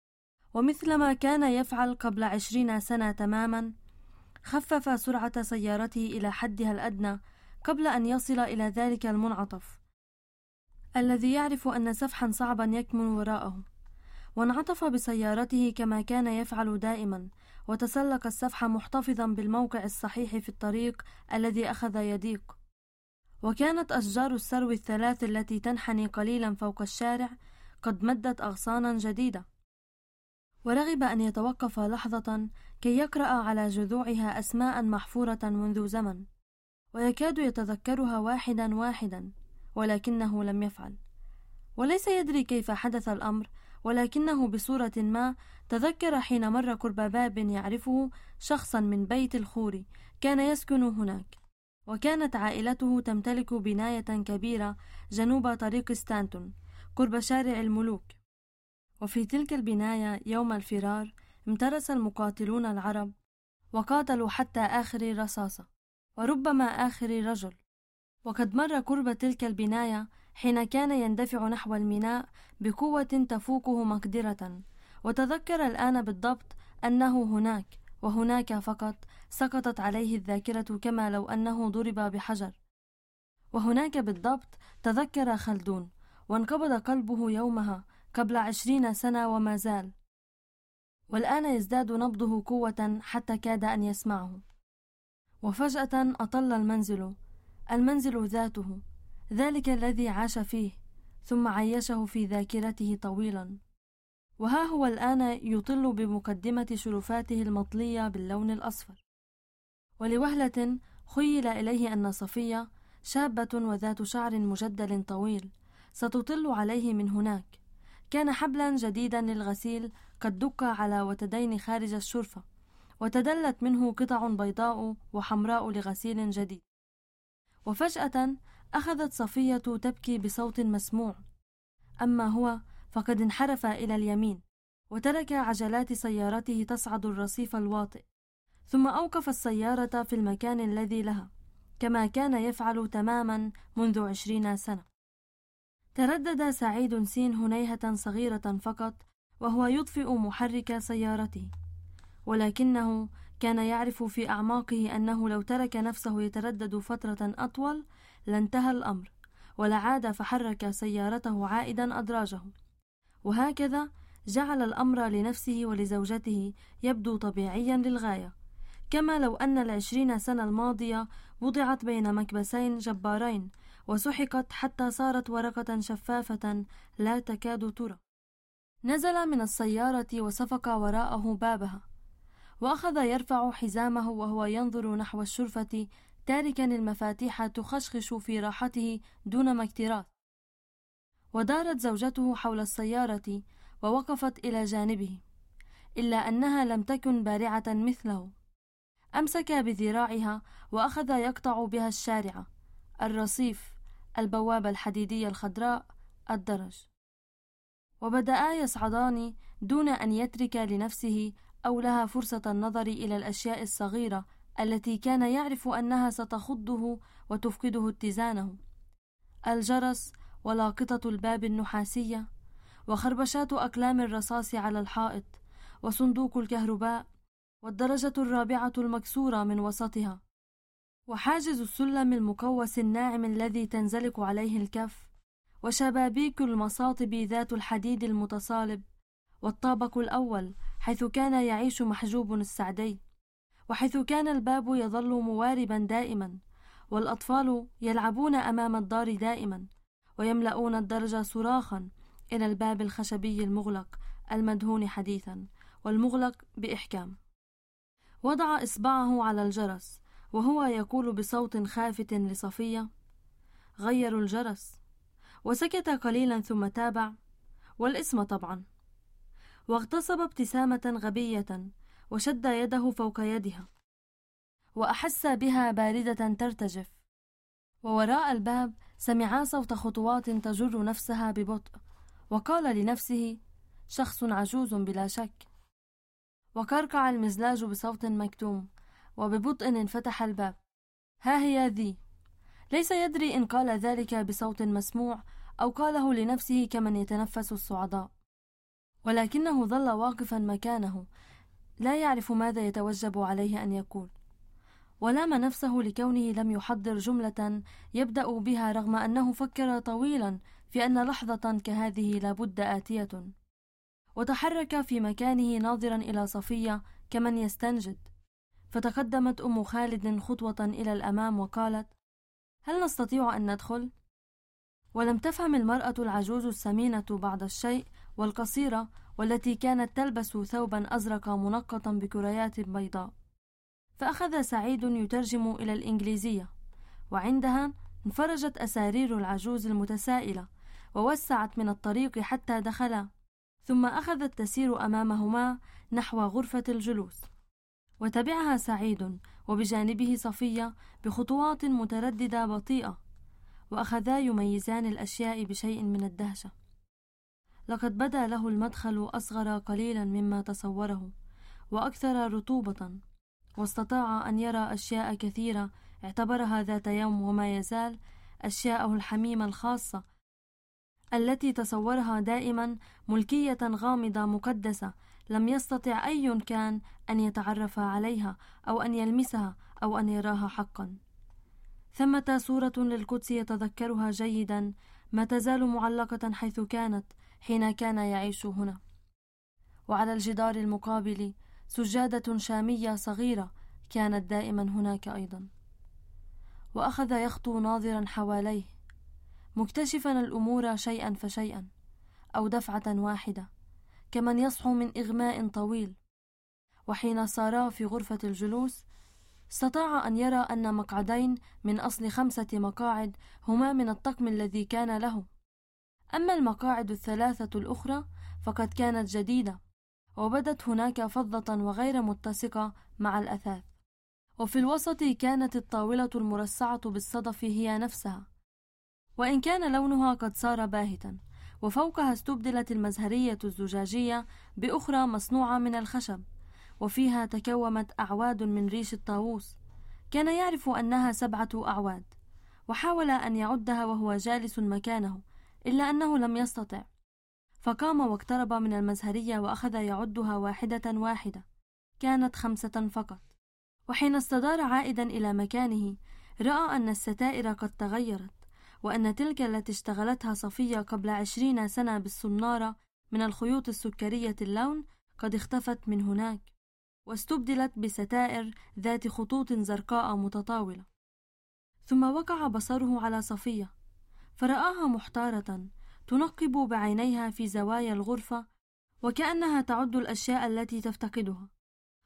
ومثلما كان يفعل قبل 20 سنة تماما، خفف سرعة سيارته إلى حدها الأدنى قبل أن يصل إلى ذلك المنعطف الذي يعرف أن سفحا صعبا يكمن وراءه، وانعطف بسيارته كما كان يفعل دائما، وتسلق السفح محتفظا بالموقع الصحيح في الطريق الذي أخذ يضيق. وكانت أشجار السرو الثلاث التي تنحني قليلا فوق الشارع قد مدت أغصانا جديدة، ورغب أن يتوقف لحظة كي يقرأ على جذوعها أسماء محفورة منذ زمن، ويكاد يتذكرها واحدا واحدا، ولكنه لم يفعل. وليس يدري كيف حدث الأمر، ولكنه بصورة ما تذكر حين مر قرب باب يعرفه شخصا من بيت الخوري كان يسكن هناك، وكانت عائلته تمتلك بناية كبيرة جنوب طريق ستانتون قرب شارع الملوك. وفي تلك البناية يوم الفرار امترس المقاتلون العرب وقاتلوا حتى آخر رصاصة، وربما آخر رجل. وقد مر قرب تلك البناية حين كان يندفع نحو الميناء بقوة تفوقه مقدرة، وتذكر الآن بالضبط أنه هناك وهناك فقط سقطت عليه الذاكرة كما لو أنه ضرب بحجر. وهناك بالضبط تذكر خلدون، وانقبض قلبه يومها قبل 20 سنة وما زال، والآن يزداد نبضه قوة حتى كاد أن يسمعه. وفجأة أطل المنزل ذاته، ذلك الذي عاش فيه ثم عيشه في ذاكرته طويلا، وها هو الآن يطل بمقدمة شرفاته المطلية باللون الأصفر. ولوهلة خيل إليه أن صفية شابة وذات شعر مجدل طويل ستطل عليه من هناك. كان حبلا جديدا للغسيل قد دق على وتدين خارج الشرفة، وتدلت منه قطع بيضاء وحمراء لغسيل جديد. وفجأة أخذت صفية تبكي بصوت مسموع، أما هو فقد انحرف إلى اليمين وترك عجلات سيارته تصعد الرصيف الواطئ، ثم أوقف السيارة في المكان الذي لها كما كان يفعل تماما منذ 20 سنة. تردد سعيد سين هنيهة صغيرة فقط وهو يطفئ محرك سيارته، ولكنه كان يعرف في أعماقه أنه لو ترك نفسه يتردد فترة أطول لانتهى الأمر، ولعاد فحرك سيارته عائدا أدراجه. وهكذا جعل الأمر لنفسه ولزوجته يبدو طبيعيا للغاية، كما لو أن 20 سنة الماضية وضعت بين مكبسين جبارين وسحقت حتى صارت ورقة شفافة لا تكاد ترى. نزل من السيارة وصفق وراءه بابها، وأخذ يرفع حزامه وهو ينظر نحو الشرفة تاركا المفاتيح تخشخش في راحته دون ما اكتراث. ودارت زوجته حول السيارة ووقفت إلى جانبه، إلا أنها لم تكن بارعة مثله. أمسك بذراعها وأخذ يقطع بها الشارع، الرصيف، البوابة الحديدية الخضراء، الدرج، وبدأا يصعدان دون أن يترك لنفسه أو لها فرصة النظر إلى الأشياء الصغيرة التي كان يعرف أنها ستخضه وتفقده اتزانه: الجرس، ولاقطة الباب النحاسية، وخربشات أقلام الرصاص على الحائط، وصندوق الكهرباء، والدرجة الرابعة المكسورة من وسطها، وحاجز السلم المقوس الناعم الذي تنزلق عليه الكف، وشبابيك المصاطب ذات الحديد المتصالب، والطابق الأول حيث كان يعيش محجوب السعدي، وحيث كان الباب يظل مواربا دائما، والأطفال يلعبون أمام الدار دائما، ويملؤون الدرج صراخا إلى الباب الخشبي المغلق المدهون حديثا والمغلق بإحكام. وضع إصبعه على الجرس وهو يقول بصوت خافت لصفية: غيروا الجرس. وسكت قليلا ثم تابع: والاسم طبعا. واغتصب ابتسامة غبية وشد يده فوق يدها، وأحس بها باردة ترتجف. ووراء الباب سمعا صوت خطوات تجر نفسها ببطء، وقال لنفسه: شخص عجوز بلا شك. وكركع المزلاج بصوت مكتوم، وببطء انفتح الباب. ها هي ذي. ليس يدري إن قال ذلك بصوت مسموع أو قاله لنفسه كمن يتنفس الصعداء، ولكنه ظل واقفا مكانه لا يعرف ماذا يتوجب عليه أن يقول، ولام نفسه لكونه لم يحضر جملة يبدأ بها رغم أنه فكر طويلا في أن لحظة كهذه لابد آتية. وتحرك في مكانه ناظرا إلى صفية كمن يستنجد، فتقدمت أم خالد خطوة إلى الأمام وقالت: هل نستطيع أن ندخل؟ ولم تفهم المرأة العجوز السمينة بعض الشيء والقصيرة والتي كانت تلبس ثوبا أزرق منقطا بكريات بيضاء، فأخذ سعيد يترجم إلى الإنجليزية، وعندها انفرجت أسارير العجوز المتسائلة ووسعت من الطريق حتى دخلا، ثم أخذت تسير أمامهما نحو غرفة الجلوس، وتبعها سعيد وبجانبه صفية بخطوات مترددة بطيئة، وأخذا يميزان الأشياء بشيء من الدهشة. لقد بدا له المدخل أصغر قليلا مما تصوره وأكثر رطوبة، واستطاع أن يرى أشياء كثيرة اعتبرها ذات يوم وما يزال أشياءه الحميمة الخاصة التي تصورها دائما ملكية غامضة مقدسة لم يستطع أي كان أن يتعرف عليها أو أن يلمسها أو أن يراها حقا. ثمة صورة للقدس يتذكرها جيدا ما تزال معلقة حيث كانت حين كان يعيش هنا، وعلى الجدار المقابل سجادة شامية صغيرة كانت دائما هناك أيضا. وأخذ يخطو ناظرا حواليه مكتشفا الأمور شيئا فشيئا أو دفعة واحدة كمن يصحو من إغماء طويل. وحين صارا في غرفة الجلوس استطاع أن يرى أن مقعدين من أصل 5 مقاعد هما من الطقم الذي كان له، أما المقاعد 3 الأخرى فقد كانت جديدة وبدت هناك فضة وغير متسقة مع الأثاث. وفي الوسط كانت الطاولة المرصعة بالصدف هي نفسها، وإن كان لونها قد صار باهتا، وفوقها استبدلت المزهرية الزجاجية بأخرى مصنوعة من الخشب، وفيها تكومت أعواد من ريش الطاووس. كان يعرف أنها 7 أعواد، وحاول أن يعدها وهو جالس مكانه، إلا أنه لم يستطع، فقام واقترب من المزهرية وأخذ يعدها واحدة واحدة. كانت 5 فقط. وحين استدار عائدا إلى مكانه رأى أن الستائر قد تغيرت، وأن تلك التي اشتغلتها صفية قبل 20 سنة بالصنارة من الخيوط السكرية اللون قد اختفت من هناك، واستبدلت بستائر ذات خطوط زرقاء متطاولة. ثم وقع بصره على صفية فرآها محتارة تنقب بعينيها في زوايا الغرفة وكأنها تعد الأشياء التي تفتقدها،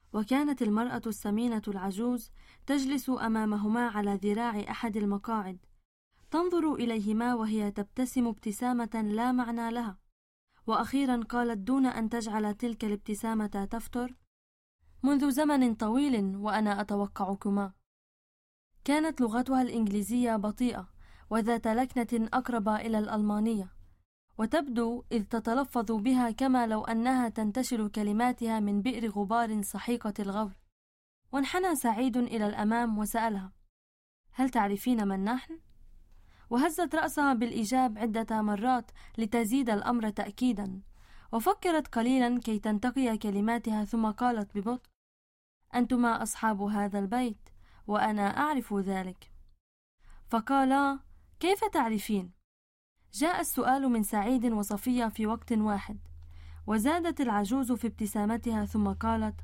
وكانت المرأة السمينة العجوز تجلس أمامهما على ذراع أحد المقاعد، تنظر إليهما وهي تبتسم ابتسامة لا معنى لها. وأخيرا قالت دون أن تجعل تلك الابتسامة تفتر: منذ زمن طويل وأنا أتوقعكما. كانت لغتها الإنجليزية بطيئة وذات لكنة أقرب إلى الألمانية، وتبدو إذ تتلفظ بها كما لو أنها تنتشل كلماتها من بئر غبار سحيقة الغبر. وانحنى سعيد إلى الأمام وسألها: هل تعرفين من نحن؟ وهزت رأسها بالإجاب عدة مرات لتزيد الأمر تأكيدا، وفكرت قليلا كي تنتقي كلماتها، ثم قالت ببطء: أنتما أصحاب هذا البيت وأنا أعرف ذلك. فقالا: كيف تعرفين؟ جاء السؤال من سعيد وصفية في وقت واحد، وزادت العجوز في ابتسامتها ثم قالت: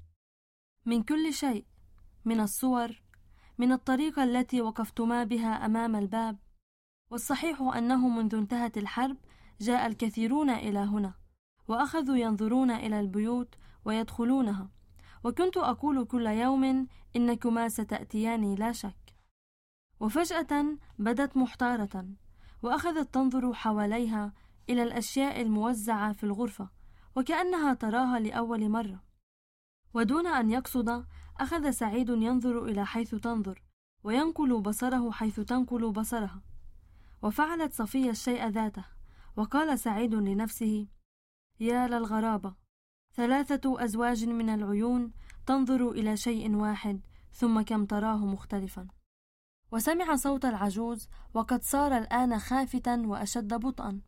من كل شيء، من الصور، من الطريقة التي وقفتما بها أمام الباب. والصحيح أنه منذ انتهت الحرب جاء الكثيرون إلى هنا، وأخذوا ينظرون إلى البيوت ويدخلونها، وكنت أقول كل يوم إنكما ستأتيان لا شك. وفجأة بدت محتارة، وأخذت تنظر حواليها إلى الأشياء الموزعة في الغرفة وكأنها تراها لأول مرة. ودون أن يقصد أخذ سعيد ينظر إلى حيث تنظر، وينقل بصره حيث تنقل بصرها. وفعلت صفية الشيء ذاته، وقال سعيد لنفسه: يا للغرابة، 3 أزواج من العيون تنظر إلى شيء واحد، ثم كم تراه مختلفا. وسمع صوت العجوز وقد صار الآن خافتا وأشد بطئا،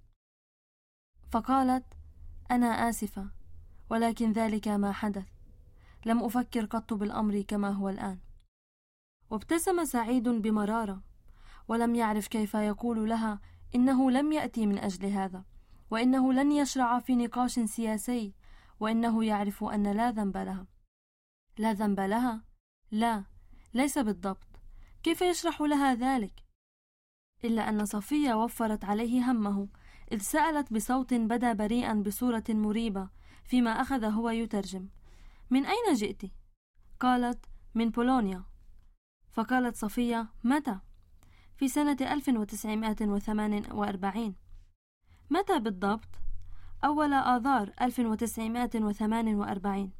فقالت: أنا آسفة، ولكن ذلك ما حدث، لم أفكر قط بالأمر كما هو الآن. وابتسم سعيد بمرارة، ولم يعرف كيف يقول لها إنه لم يأتي من أجل هذا، وإنه لن يشرع في نقاش سياسي، وإنه يعرف أن لا ذنب لها. لا ذنب لها؟ لا، ليس بالضبط. كيف يشرح لها ذلك؟ إلا أن صفية وفرت عليه همه، إذ سألت بصوت بدا بريئا بصورة مريبة، فيما أخذ هو يترجم: من أين جئت؟ قالت: من بولونيا. فقالت صفية: متى؟ في سنة 1948. متى بالضبط؟ أول آذار 1948.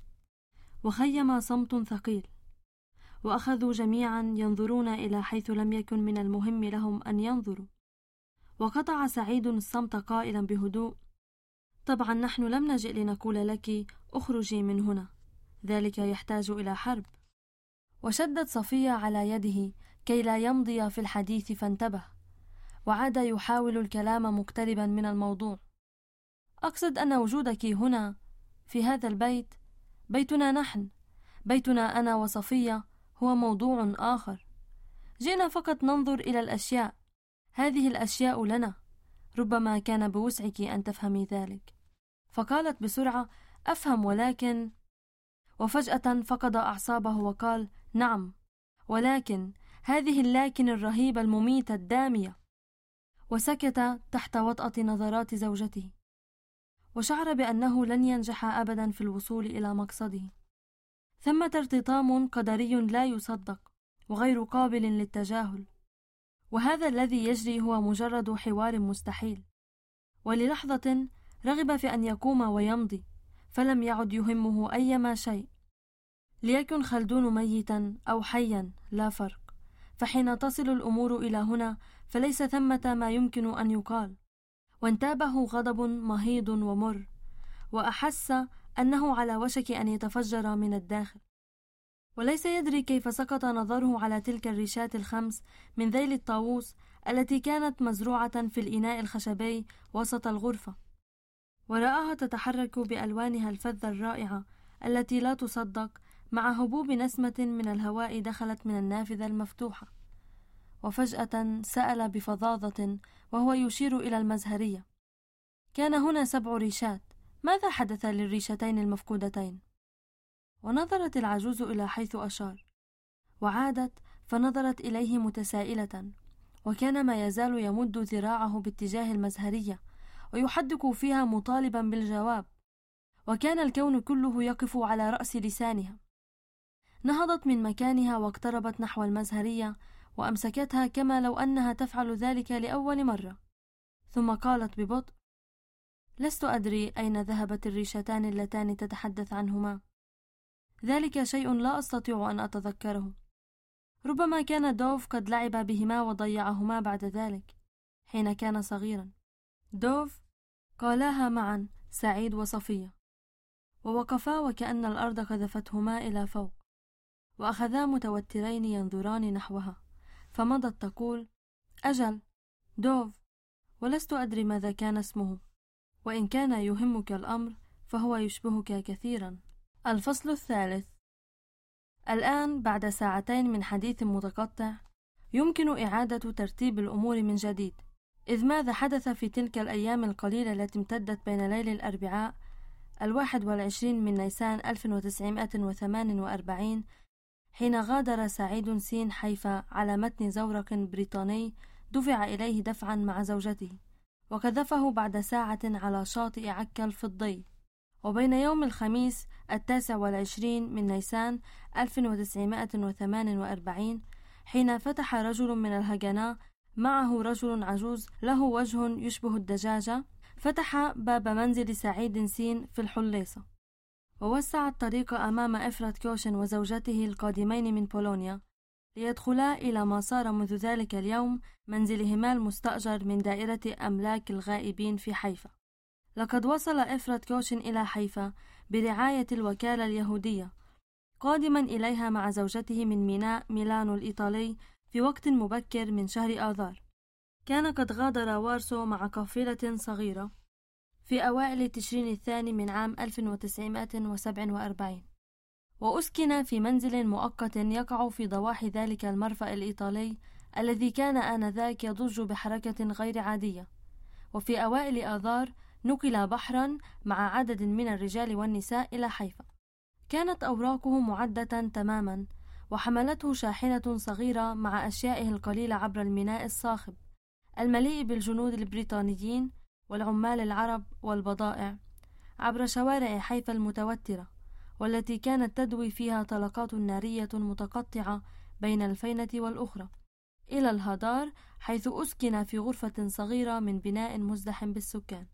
وخيم صمت ثقيل، وأخذوا جميعا ينظرون إلى حيث لم يكن من المهم لهم أن ينظروا. وقطع سعيد الصمت قائلا بهدوء: طبعا نحن لم نجئ لنقول لك اخرجي من هنا، ذلك يحتاج إلى حرب. وشدت صفية على يده كي لا يمضي في الحديث، فانتبه وعاد يحاول الكلام مقتربا من الموضوع: أقصد أن وجودك هنا في هذا البيت، بيتنا نحن، بيتنا أنا وصفية، هو موضوع آخر. جئنا فقط ننظر إلى الأشياء، هذه الأشياء لنا، ربما كان بوسعك أن تفهمي ذلك. فقالت بسرعة: أفهم، ولكن... وفجأة فقد أعصابه وقال: نعم، ولكن هذه اللاكن الرهيبة المميتة الدامية. وسكت تحت وطأة نظرات زوجته، وشعر بأنه لن ينجح أبدا في الوصول إلى مقصده. ثمة ارتطام قدري لا يصدق وغير قابل للتجاهل، وهذا الذي يجري هو مجرد حوار مستحيل. وللحظة رغب في أن يقوم ويمضي، فلم يعد يهمه أيما شيء. ليكن خلدون ميتا أو حيا لا فرق، فحين تصل الأمور إلى هنا فليس ثمة ما يمكن أن يقال. وانتابه غضب مهيض ومر، وأحس أنه على وشك أن يتفجر من الداخل، وليس يدري كيف سقط نظره على تلك الريشات ال5 من ذيل الطاووس التي كانت مزروعة في الإناء الخشبي وسط الغرفة، ورآها تتحرك بألوانها الفذة الرائعة التي لا تصدق مع هبوب نسمة من الهواء دخلت من النافذة المفتوحة. وفجأة سأل بفظاظة وهو يشير إلى المزهرية: كان هنا 7 ريشات، ماذا حدث للريشتين المفقودتين؟ ونظرت العجوز إلى حيث أشار، وعادت فنظرت إليه متسائلة، وكان ما يزال يمد ذراعه باتجاه المزهرية ويحدق فيها مطالبا بالجواب. وكان الكون كله يقف على رأس لسانها. نهضت من مكانها واقتربت نحو المزهرية وأمسكتها كما لو أنها تفعل ذلك لأول مرة، ثم قالت ببطء: لست أدري أين ذهبت الريشتان اللتان تتحدث عنهما. ذلك شيء لا أستطيع أن أتذكره. ربما كان دوف قد لعب بهما وضيعهما بعد ذلك حين كان صغيرا. دوف، قالاها معا سعيد وصفية، ووقفا وكأن الأرض قذفتهما إلى فوق، وأخذا متوترين ينظران نحوها، فمضت تقول: أجل، دوف، ولست أدري ماذا كان اسمه، وإن كان يهمك الأمر فهو يشبهك كثيرا. الفصل الثالث. الآن بعد ساعتين من حديث متقطع يمكن إعادة ترتيب الأمور من جديد، إذ ماذا حدث في تلك الأيام القليلة التي امتدت بين ليل الأربعاء 21 من نيسان 1948 حين غادر سعيد سين حيفا على متن زورق بريطاني دفع إليه دفعا مع زوجته، وقذفه بعد ساعة على شاطئ عكا الفضي. وبين يوم الخميس 29 من نيسان 1948 حين فتح رجل من الهجناء معه رجل عجوز له وجه يشبه الدجاجة، فتح باب منزل سعيد سين في الحليصة، ووسع الطريق أمام إفرات كوشن وزوجته القادمين من بولونيا ليدخلا إلى ما صار منذ ذلك اليوم منزلهما المستأجر من دائرة أملاك الغائبين في حيفا. لقد وصل إفرات كوشن إلى حيفا برعاية الوكالة اليهودية، قادما إليها مع زوجته من ميناء ميلانو الإيطالي في وقت مبكر من شهر آذار. كان قد غادر وارسو مع قافلة صغيرة في أوائل تشرين الثاني من عام 1947، وأسكن في منزل مؤقت يقع في ضواحي ذلك المرفأ الإيطالي الذي كان آنذاك يضج بحركة غير عادية. وفي أوائل آذار نقل بحرا مع عدد من الرجال والنساء إلى حيفا. كانت أوراقه معدة تماما، وحملته شاحنة صغيرة مع أشيائه القليلة عبر الميناء الصاخب المليء بالجنود البريطانيين والعمال العرب والبضائع، عبر شوارع حيفا المتوترة، والتي كانت تدوي فيها طلقات نارية متقطعة بين الفينة والأخرى، إلى الهدار حيث أسكن في غرفة صغيرة من بناء مزدحم بالسكان.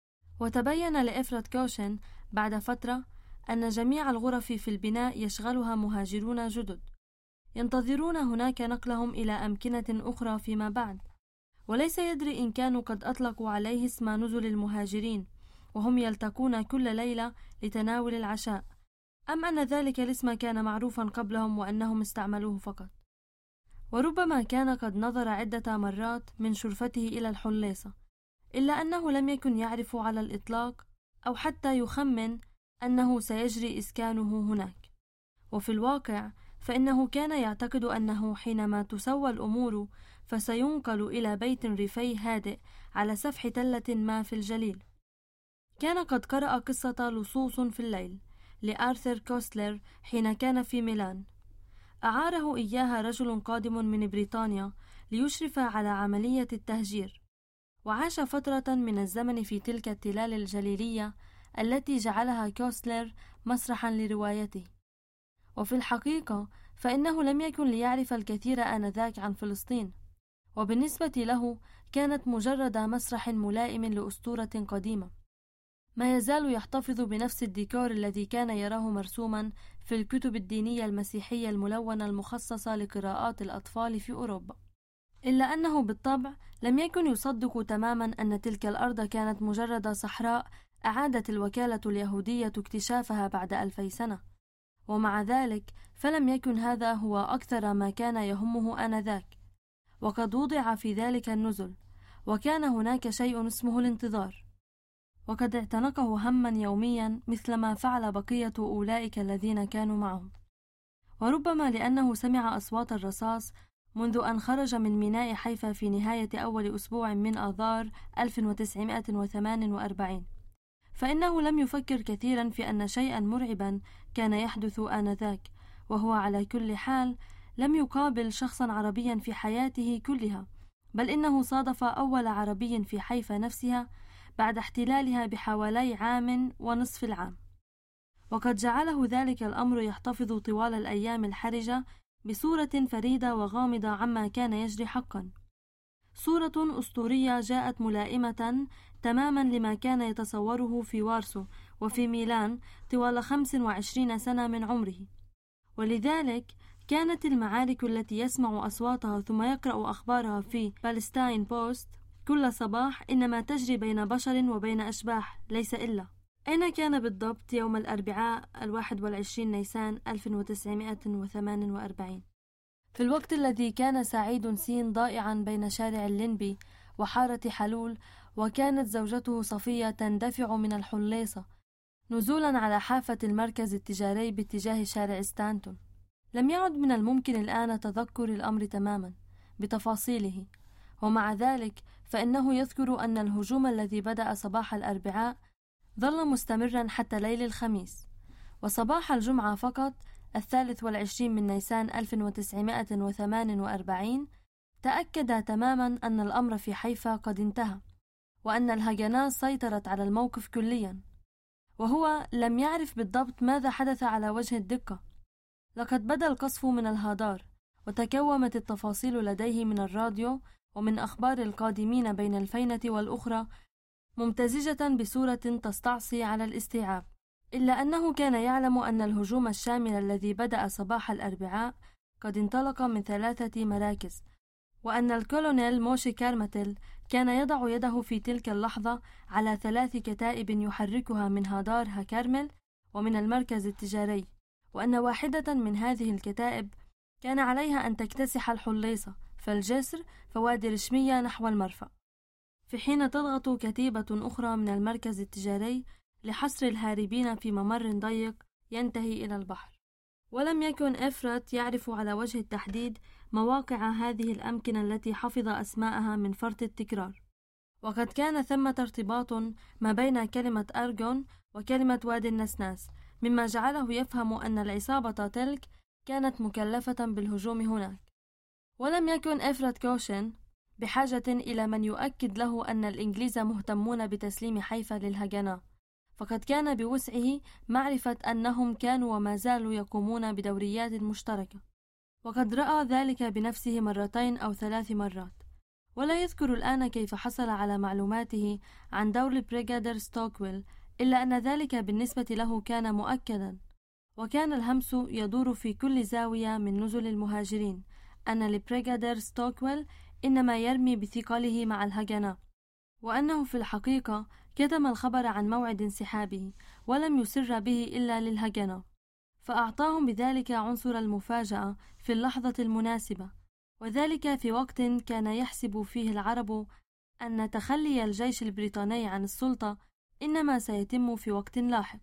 وتبين لإفرات كوشن بعد فترة أن جميع الغرف في البناء يشغلها مهاجرون جدد ينتظرون هناك نقلهم إلى أمكنة أخرى فيما بعد، وليس يدري إن كانوا قد أطلقوا عليه اسم نزل المهاجرين وهم يلتقون كل ليلة لتناول العشاء، أم أن ذلك الاسم كان معروفا قبلهم وأنهم استعملوه فقط. وربما كان قد نظر عدة مرات من شرفته إلى الحليصة، إلا أنه لم يكن يعرف على الإطلاق أو حتى يخمن أنه سيجري إسكانه هناك. وفي الواقع فإنه كان يعتقد أنه حينما تسوى الأمور فسينقل إلى بيت ريفي هادئ على سفح تلة ما في الجليل. كان قد قرأ قصة لصوص في الليل لآرثر كوستلر حين كان في ميلان، أعاره إياها رجل قادم من بريطانيا ليشرف على عملية التهجير، وعاش فترة من الزمن في تلك التلال الجليلية التي جعلها كوستلر مسرحا لروايته. وفي الحقيقة فإنه لم يكن ليعرف الكثير آنذاك عن فلسطين، وبالنسبة له كانت مجرد مسرح ملائم لأسطورة قديمة، ما يزال يحتفظ بنفس الديكور الذي كان يراه مرسوما في الكتب الدينية المسيحية الملونة المخصصة لقراءات الأطفال في أوروبا. إلا أنه بالطبع لم يكن يصدق تماما أن تلك الأرض كانت مجرد صحراء أعادت الوكالة اليهودية اكتشافها بعد 2000 سنة، ومع ذلك فلم يكن هذا هو أكثر ما كان يهمه آنذاك. وقد وضع في ذلك النزل، وكان هناك شيء اسمه الانتظار، وقد اعتنقه هما يوميا مثلما فعل بقية أولئك الذين كانوا معهم. وربما لأنه سمع أصوات الرصاص منذ أن خرج من ميناء حيفا في نهاية أول أسبوع من آذار 1948، فإنه لم يفكر كثيرا في أن شيئا مرعبا كان يحدث آنذاك، وهو على كل حال لم يقابل شخصا عربيا في حياته كلها، بل إنه صادف أول عربي في حيفا نفسها بعد احتلالها بحوالي 1.5 عام، وقد جعله ذلك الأمر يحتفظ طوال الأيام الحرجة بصورة فريدة وغامضة عما كان يجري حقا، صورة أسطورية جاءت ملائمة تماما لما كان يتصوره في وارسو وفي ميلان طوال 25 سنة من عمره. ولذلك كانت المعارك التي يسمع أصواتها ثم يقرأ أخبارها في بالستاين بوست كل صباح إنما تجري بين بشر وبين أشباح ليس إلا. أين كان بالضبط يوم الأربعاء 21 نيسان 1948؟ في الوقت الذي كان سعيد سين ضائعا بين شارع اللينبي وحارة حلول، وكانت زوجته صفية تندفع من الحليصة نزولا على حافة المركز التجاري باتجاه شارع ستانتون. لم يعد من الممكن الآن تذكر الأمر تماما بتفاصيله، ومع ذلك فإنه يذكر أن الهجوم الذي بدأ صباح الأربعاء ظل مستمرا حتى ليل الخميس، وصباح الجمعة فقط 23 من نيسان 1948 تأكد تماما أن الأمر في حيفا قد انتهى، وأن الهجنة سيطرت على الموقف كليا، وهو لم يعرف بالضبط ماذا حدث على وجه الدقة. لقد بدا القصف من الهدار، وتكومت التفاصيل لديه من الراديو ومن أخبار القادمين بين الفينة والأخرى ممتزجة بصورة تستعصي على الاستيعاب، إلا أنه كان يعلم أن الهجوم الشامل الذي بدأ صباح الأربعاء قد انطلق من 3 مراكز، وأن الكولونيل موشي كارماتيل كان يضع يده في تلك اللحظة على 3 كتائب يحركها من هدار هكارمل ومن المركز التجاري، وأن واحدة من هذه الكتائب كان عليها أن تكتسح الحليصة فالجسر فوادي رشمية نحو المرفأ، في حين تضغط كتيبة أخرى من المركز التجاري لحصر الهاربين في ممر ضيق ينتهي إلى البحر. ولم يكن إفرت يعرف على وجه التحديد مواقع هذه الأمكنة التي حفظ أسماءها من فرط التكرار، وقد كان ثمة ارتباط ما بين كلمة أرغون وكلمة وادي النسناس، مما جعله يفهم أن العصابة تلك كانت مكلفة بالهجوم هناك. ولم يكن إفرت كوشن بحاجة إلى من يؤكد له أن الإنجليز مهتمون بتسليم حيفا للهجنة، فقد كان بوسعه معرفة أنهم كانوا وما زالوا يقومون بدوريات مشتركة، وقد رأى ذلك بنفسه 2 أو 3 مرات، ولا يذكر الآن كيف حصل على معلوماته عن دور بريغادير ستوكويل، إلا أن ذلك بالنسبة له كان مؤكدا، وكان الهمس يدور في كل زاوية من نزل المهاجرين أن البريغادير ستوكويل إنما يرمي بثقله مع الهجنة، وأنه في الحقيقة كتم الخبر عن موعد انسحابه ولم يسر به إلا للهجنة، فأعطاهم بذلك عنصر المفاجأة في اللحظة المناسبة، وذلك في وقت كان يحسب فيه العرب أن تخلي الجيش البريطاني عن السلطة إنما سيتم في وقت لاحق.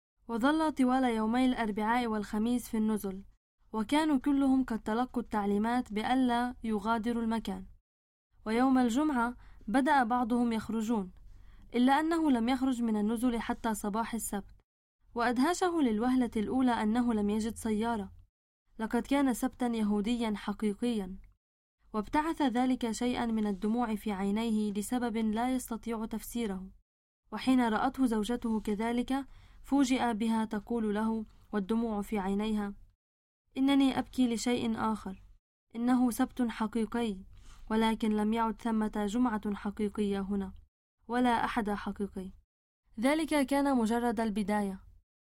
وظل طوال يومي الأربعاء والخميس في النزل، وكانوا كلهم قد تلقوا التعليمات بألا يغادروا المكان. ويوم الجمعة بدأ بعضهم يخرجون، إلا أنه لم يخرج من النزل حتى صباح السبت، وأدهشه للوهلة الأولى أنه لم يجد سيارة. لقد كان سبتا يهوديا حقيقيا، وابتعث ذلك شيئا من الدموع في عينيه لسبب لا يستطيع تفسيره. وحين رأته زوجته كذلك فوجئ بها تقول له والدموع في عينيها: إنني أبكي لشيء آخر، إنه سبت حقيقي، ولكن لم يعد ثمة جمعة حقيقية هنا ولا أحد حقيقي. ذلك كان مجرد البداية،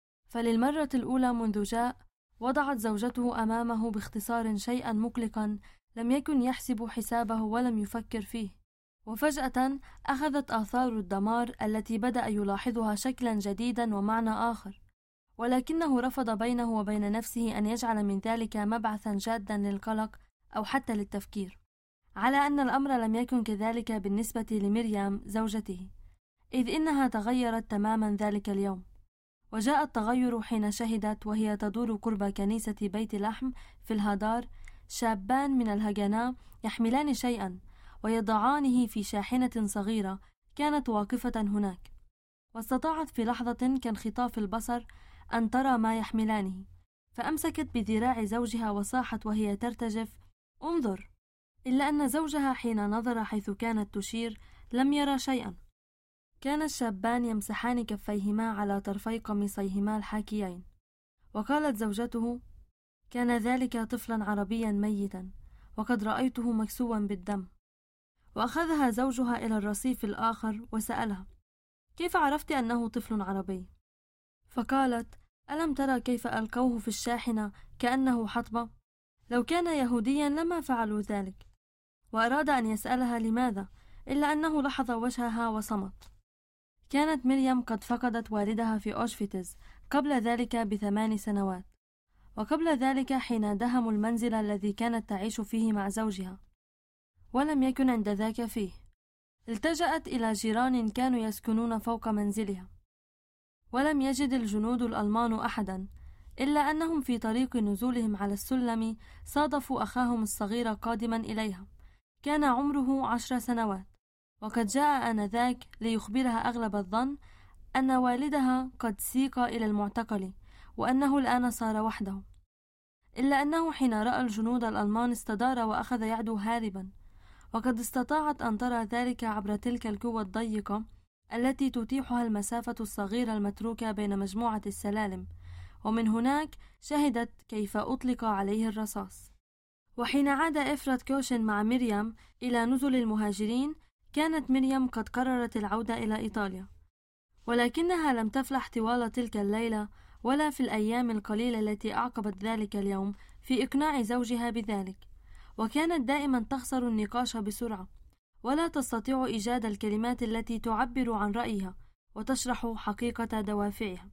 فللمرة الأولى منذ جاء وضعت زوجته أمامه باختصار شيئا مقلقا لم يكن يحسب حسابه ولم يفكر فيه، وفجأة أخذت آثار الدمار التي بدأ يلاحظها شكلا جديدا ومعنى آخر، ولكنه رفض بينه وبين نفسه أن يجعل من ذلك مبعثا جادا للقلق أو حتى للتفكير، على أن الأمر لم يكن كذلك بالنسبة لمريم زوجته، إذ إنها تغيرت تماما ذلك اليوم. وجاء التغير حين شهدت وهي تدور قرب كنيسة بيت لحم في الهدار شابان من الهجنة يحملان شيئا ويضعانه في شاحنة صغيرة كانت واقفة هناك، واستطاعت في لحظة كانخطاف البصر أن ترى ما يحملانه، فأمسكت بذراع زوجها وصاحت وهي ترتجف: انظر! إلا أن زوجها حين نظر حيث كانت تشير لم يرى شيئا، كان الشابان يمسحان كفيهما على طرفي قميصيهما الحاكيين. وقالت زوجته: كان ذلك طفلا عربيا ميتا، وقد رأيته مكسوا بالدم. وأخذها زوجها إلى الرصيف الآخر وسألها: كيف عرفت أنه طفل عربي؟ فقالت: ألم ترى كيف ألقوه في الشاحنة كأنه حطب؟ لو كان يهوديا لما فعلوا ذلك. وأراد أن يسألها لماذا، إلا أنه لاحظ وجهها وصمت. كانت مريم قد فقدت والدها في أوشفيتز قبل ذلك ب8 سنوات، وقبل ذلك حين دهموا المنزل الذي كانت تعيش فيه مع زوجها، ولم يكن عند ذاك فيه. التجأت إلى جيران كانوا يسكنون فوق منزلها، ولم يجد الجنود الألمان أحدا، إلا أنهم في طريق نزولهم على السلم صادفوا أخاهم الصغير قادما إليها. كان عمره 10 سنوات، وقد جاء آنذاك ليخبرها أغلب الظن أن والدها قد سيق إلى المعتقل، وأنه الآن صار وحده. إلا أنه حين رأى الجنود الألمان استدار وأخذ يعدو هاربا، وقد استطاعت أن ترى ذلك عبر تلك الكوة الضيقة التي تتيحها المسافة الصغيرة المتروكة بين مجموعة السلالم، ومن هناك شهدت كيف أطلق عليه الرصاص. وحين عاد إفرات كوشن مع مريم إلى نزل المهاجرين، كانت مريم قد قررت العودة إلى إيطاليا، ولكنها لم تفلح طوال تلك الليلة ولا في الأيام القليلة التي أعقبت ذلك اليوم في إقناع زوجها بذلك، وكانت دائما تخسر النقاش بسرعة، ولا تستطيع إيجاد الكلمات التي تعبر عن رأيها وتشرح حقيقة دوافعها.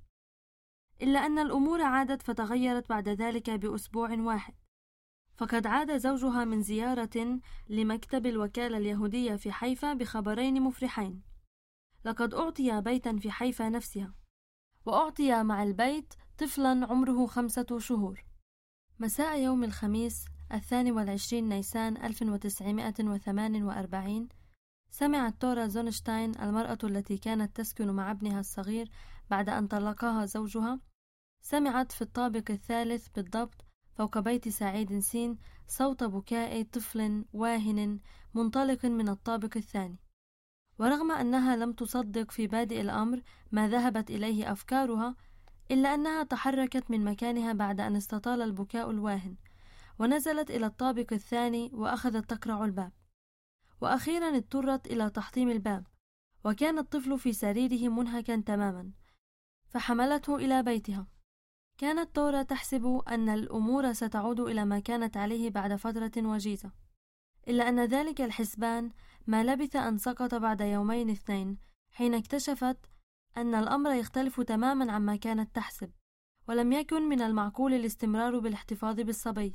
إلا أن الأمور عادت فتغيرت بعد ذلك بأسبوع واحد، فقد عاد زوجها من زيارة لمكتب الوكالة اليهودية في حيفا بخبرين مفرحين: لقد أعطي بيتا في حيفا نفسها، وأعطي مع البيت طفلا عمره 5 شهور. مساء يوم الخميس 22 نيسان 1948 سمعت تورا زونشتاين، المرأة التي كانت تسكن مع ابنها الصغير بعد أن طلقها زوجها، سمعت في الطابق الثالث بالضبط فوق بيت سعيد سين صوت بكاء طفل واهن منطلق من الطابق الثاني. ورغم أنها لم تصدق في بادئ الأمر ما ذهبت إليه أفكارها، إلا أنها تحركت من مكانها بعد أن استطال البكاء الواهن، ونزلت إلى الطابق الثاني وأخذت تقرع الباب، وأخيرا اضطرت إلى تحطيم الباب، وكان الطفل في سريره منهكا تماما، فحملته إلى بيتها. كانت تورا تحسب أن الأمور ستعود إلى ما كانت عليه بعد فترة وجيزة، إلا أن ذلك الحسبان ما لبث أن سقط بعد 2 حين اكتشفت أن الأمر يختلف تماما عما كانت تحسب، ولم يكن من المعقول الاستمرار بالاحتفاظ بالصبي.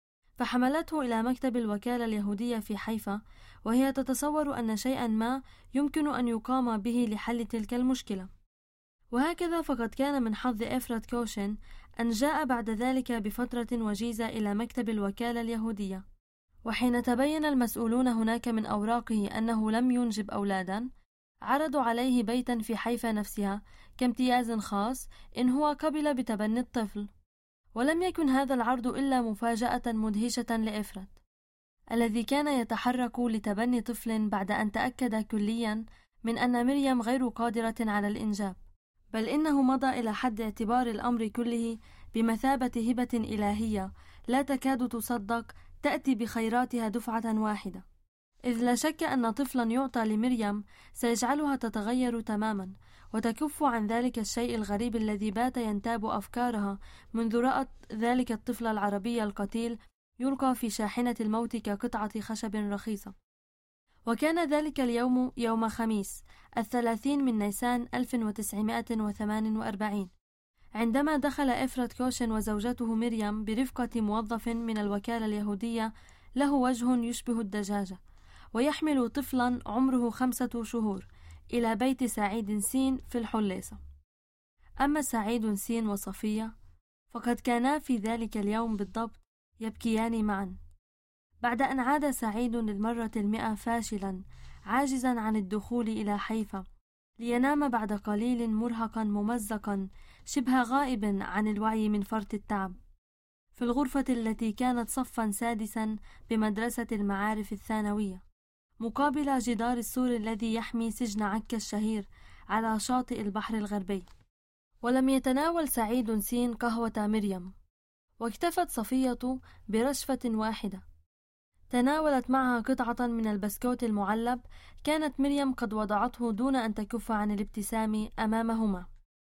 فحملته إلى مكتب الوكالة اليهودية في حيفا، وهي تتصور أن شيئا ما يمكن أن يقام به لحل تلك المشكلة. وهكذا فقد كان من حظ إفرات كوشن أن جاء بعد ذلك بفترة وجيزة إلى مكتب الوكالة اليهودية، وحين تبين المسؤولون هناك من أوراقه أنه لم ينجب أولادا، عرضوا عليه بيتا في حيفا نفسها كامتياز خاص إن هو قبل بتبني الطفل. ولم يكن هذا العرض إلا مفاجأة مدهشة لإفرات، الذي كان يتحرك لتبني طفل بعد أن تأكد كليا من أن مريم غير قادرة على الإنجاب، بل إنه مضى إلى حد اعتبار الأمر كله بمثابة هبة إلهية لا تكاد تصدق تأتي بخيراتها دفعة واحدة، إذ لا شك أن طفلا يعطى لمريم سيجعلها تتغير تماما، وتكف عن ذلك الشيء الغريب الذي بات ينتاب أفكارها منذ رأت ذلك الطفل العربي القتيل يلقى في شاحنة الموت كقطعة خشب رخيصة. وكان ذلك اليوم يوم خميس 30 نيسان 1948 عندما دخل إفرات كوشن وزوجته مريم برفقة موظف من الوكالة اليهودية له وجه يشبه الدجاجة، ويحمل طفلا عمره 5 شهور إلى بيت سعيد سين في الحليصة. أما سعيد سين وصفية فقد كانا في ذلك اليوم بالضبط يبكيان معا، بعد أن عاد سعيد للمرة 100 فاشلا عاجزا عن الدخول إلى حيفا لينام بعد قليل مرهقا ممزقا شبه غائب عن الوعي من فرط التعب في الغرفة التي كانت صفا سادسا بمدرسة المعارف الثانوية، مقابل جدار السور الذي يحمي سجن عكا الشهير على شاطئ البحر الغربي. ولم يتناول سعيد سين قهوة مريم، واكتفت صفية برشفة واحدة. تناولت معها قطعة من البسكوت المعلب كانت مريم قد وضعته دون أن تكف عن الابتسام أمامهما.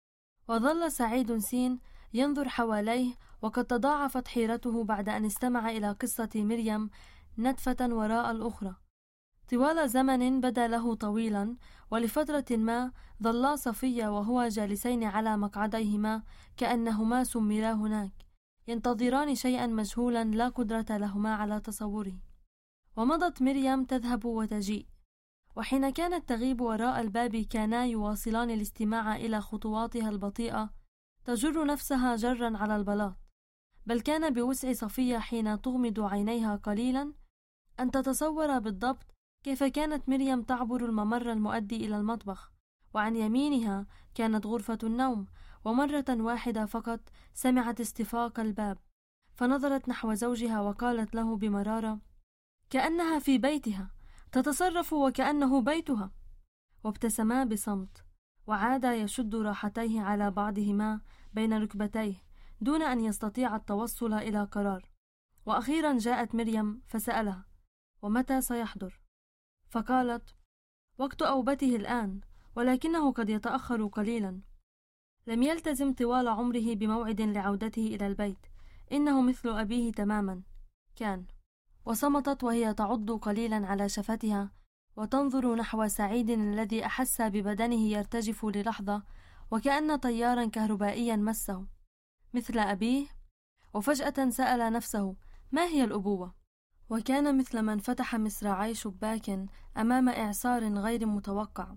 وظل سعيد سين ينظر حواليه، وقد تضاعفت حيرته بعد أن استمع إلى قصة مريم ندفة وراء الأخرى طوال زمن بدا له طويلا. ولفترة ما ظلا صفية وهو جالسين على مقعديهما كأنهما سمرا هناك، ينتظران شيئا مجهولا لا قدرة لهما على تصوره. ومضت مريم تذهب وتجيء، وحين كانت تغيب وراء الباب كانا يواصلان الاستماع إلى خطواتها البطيئة تجر نفسها جرا على البلاط. بل كان بوسع صفية حين تغمض عينيها قليلا أن تتصور بالضبط كيف كانت مريم تعبر الممر المؤدي إلى المطبخ، وعن يمينها كانت غرفة النوم، ومرة واحدة فقط سمعت استفاق الباب، فنظرت نحو زوجها وقالت له بمرارة كأنها في بيتها تتصرف وكأنه بيتها. وابتسما بصمت، وعادا يشد راحتيه على بعضهما بين ركبتيه دون أن يستطيع التوصل إلى قرار. وأخيرا جاءت مريم فسألها ومتى سيحضر، فقالت وقت أوبته الآن، ولكنه قد يتأخر قليلا. لم يلتزم طوال عمره بموعد لعودته إلى البيت، إنه مثل أبيه تماما كان. وصمتت وهي تعض قليلا على شفتها وتنظر نحو سعيد الذي أحس ببدنه يرتجف للحظة وكأن تيارا كهربائيا مسه مثل أبيه. وفجأة سأل نفسه ما هي الأبوة؟ وكان مثل من فتح مصراعي شباك أمام إعصار غير متوقع،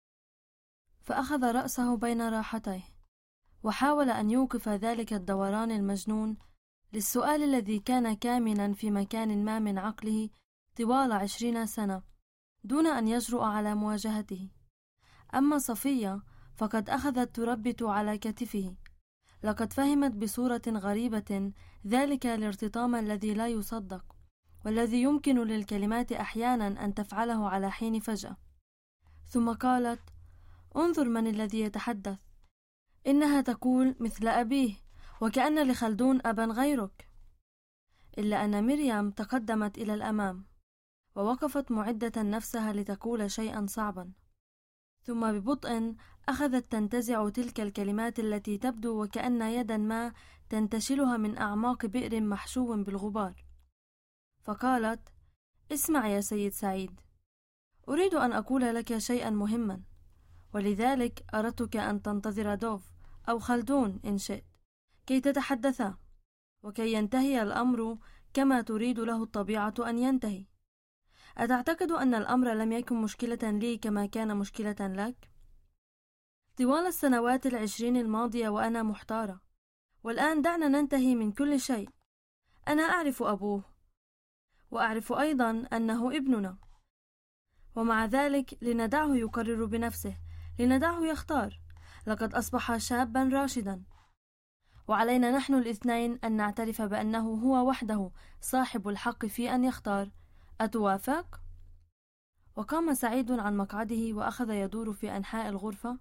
فأخذ رأسه بين راحتيه وحاول أن يوقف ذلك الدوران المجنون للسؤال الذي كان كامنا في مكان ما من عقله طوال 20 سنة دون أن يجرؤ على مواجهته. أما صفية فقد أخذت تربت على كتفه، لقد فهمت بصورة غريبة ذلك الارتطام الذي لا يصدق، والذي يمكن للكلمات أحيانا أن تفعله على حين فجأة. ثم قالت انظر من الذي يتحدث، إنها تقول مثل أبيه وكأن لخلدون أبا غيرك. إلا أن مريم تقدمت إلى الأمام ووقفت معدة نفسها لتقول شيئا صعبا، ثم ببطء أخذت تنتزع تلك الكلمات التي تبدو وكأن يدا ما تنتشلها من أعماق بئر محشو بالغبار. فقالت اسمع يا سيد سعيد، أريد أن أقول لك شيئا مهما، ولذلك أردتك أن تنتظر دوف أو خلدون إن شئت كي تتحدثا، وكي ينتهي الأمر كما تريد له الطبيعة أن ينتهي. أتعتقد أن الأمر لم يكن مشكلة لي كما كان مشكلة لك؟ طوال السنوات 20 الماضية وأنا محتارة، والآن دعنا ننتهي من كل شيء. أنا أعرف أبوه، وأعرف أيضا أنه ابننا، ومع ذلك لندعه يقرر بنفسه، لندعه يختار. لقد أصبح شابا راشدا، وعلينا نحن الاثنين أن نعترف بأنه هو وحده صاحب الحق في أن يختار. أتوافق؟ وقام سعيد عن مقعده وأخذ يدور في أنحاء الغرفة،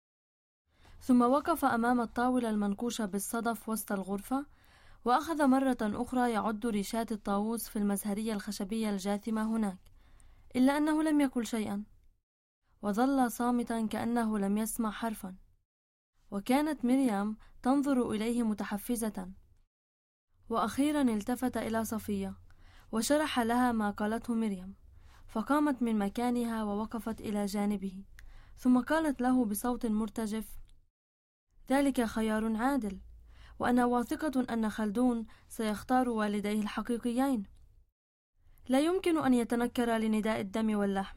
ثم وقف أمام الطاولة المنقوشة بالصدف وسط الغرفة، وأخذ مرة أخرى يعد ريشات الطاووس في المزهرية الخشبية الجاثمة هناك، إلا أنه لم يقل شيئا، وظل صامتا كأنه لم يسمع حرفا. وكانت مريم تنظر إليه متحفزة. وأخيرا التفت إلى صفية وشرح لها ما قالته مريم، فقامت من مكانها ووقفت إلى جانبه، ثم قالت له بصوت مرتجف ذلك خيار عادل، وأنا واثقة أن خلدون سيختار والديه الحقيقيين، لا يمكن أن يتنكر لنداء الدم واللحم.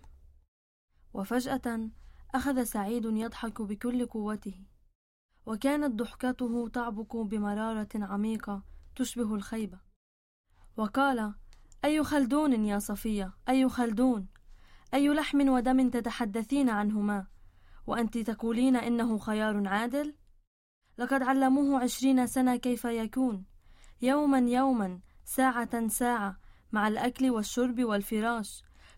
وفجأة أخذ سعيد يضحك بكل قوته، وكانت ضحكته تعبق بمرارة عميقة تشبه الخيبة، وقال أي خلدون يا صفية، أي خلدون، أي لحم ودم تتحدثين عنهما وأنت تقولين إنه خيار عادل؟ لقد علموه 20 سنة كيف يكون، يوما يوما، ساعة ساعة، مع الأكل والشرب والفراش،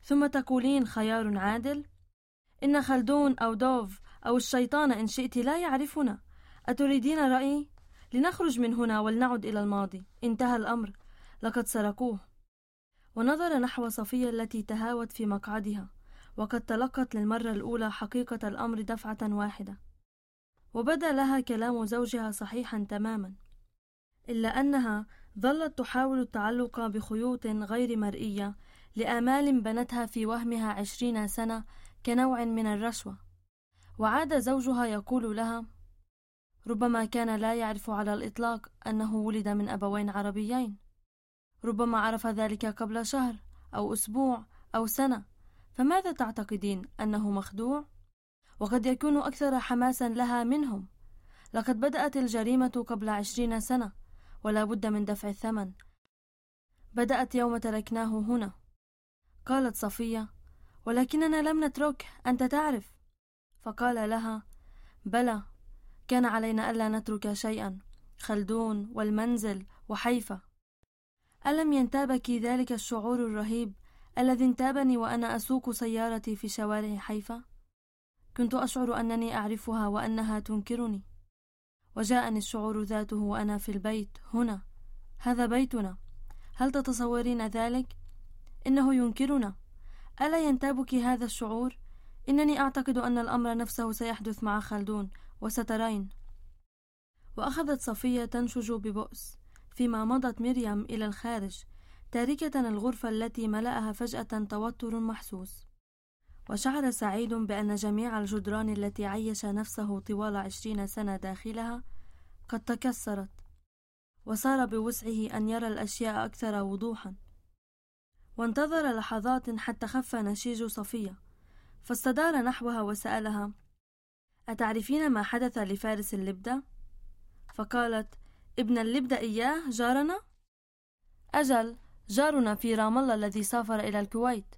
ثم تقولين خيار عادل؟ إن خلدون أو دوف أو الشيطان إن شئت لا يعرفنا. أتريدين رأيي؟ لنخرج من هنا ولنعد إلى الماضي. انتهى الأمر، لقد سرقوه. ونظر نحو صفية التي تهاوت في مقعدها، وقد تلقت للمرة الأولى حقيقة الأمر دفعة واحدة، وبدا لها كلام زوجها صحيحا تماما، إلا أنها ظلت تحاول التعلق بخيوط غير مرئية لآمال بنتها في وهمها 20 سنة كنوع من الرشوة. وعاد زوجها يقول لها: ربما كان لا يعرف على الإطلاق أنه ولد من أبوين عربيين، ربما عرف ذلك قبل شهر أو أسبوع أو سنة، فماذا تعتقدين؟ أنه مخدوع؟ وقد يكون أكثر حماسا لها منهم. لقد بدأت الجريمة قبل 20 سنة، ولا بد من دفع الثمن. بدأت يوم تركناه هنا. قالت صفية: ولكننا لم نتركه، أنت تعرف. فقال لها: بلى، كان علينا ألا نترك شيئا، خلدون والمنزل وحيفا. ألم ينتابك ذلك الشعور الرهيب الذي انتابني وأنا أسوق سيارتي في شوارع حيفا؟ كنت أشعر أنني أعرفها وأنها تنكرني، وجاءني الشعور ذاته وأنا في البيت هنا. هذا بيتنا، هل تتصورين ذلك؟ إنه ينكرنا. ألا ينتابك هذا الشعور؟ إنني أعتقد أن الأمر نفسه سيحدث مع خلدون، وسترين. وأخذت صفية تنشج ببؤس، فيما مضت مريم إلى الخارج، تاركة الغرفة التي ملأها فجأة توتر محسوس. وشعر سعيد بأن جميع الجدران التي عيش نفسه طوال 20 سنة داخلها قد تكسرت، وصار بوسعه أن يرى الأشياء أكثر وضوحا. وانتظر لحظات حتى خف نشيج صفية، فاستدار نحوها وسألها: أتعرفين ما حدث لفارس اللبدة؟ فقالت: ابن اللبدة إياه جارنا؟ أجل، جارنا في رام الله الذي سافر إلى الكويت.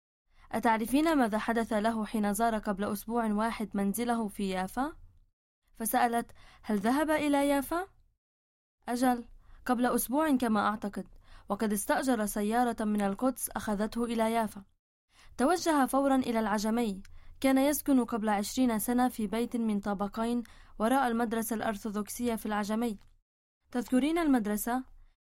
أتعرفين ماذا حدث له حين زار قبل أسبوع واحد منزله في يافا؟ فسألت: هل ذهب إلى يافا؟ أجل، قبل أسبوع كما أعتقد، وقد استأجر سيارة من القدس أخذته إلى يافا. توجه فورا إلى العجمي. كان يسكن قبل 20 سنة في بيت من طابقين وراء المدرسة الأرثوذكسية في العجمي. تذكرين المدرسة؟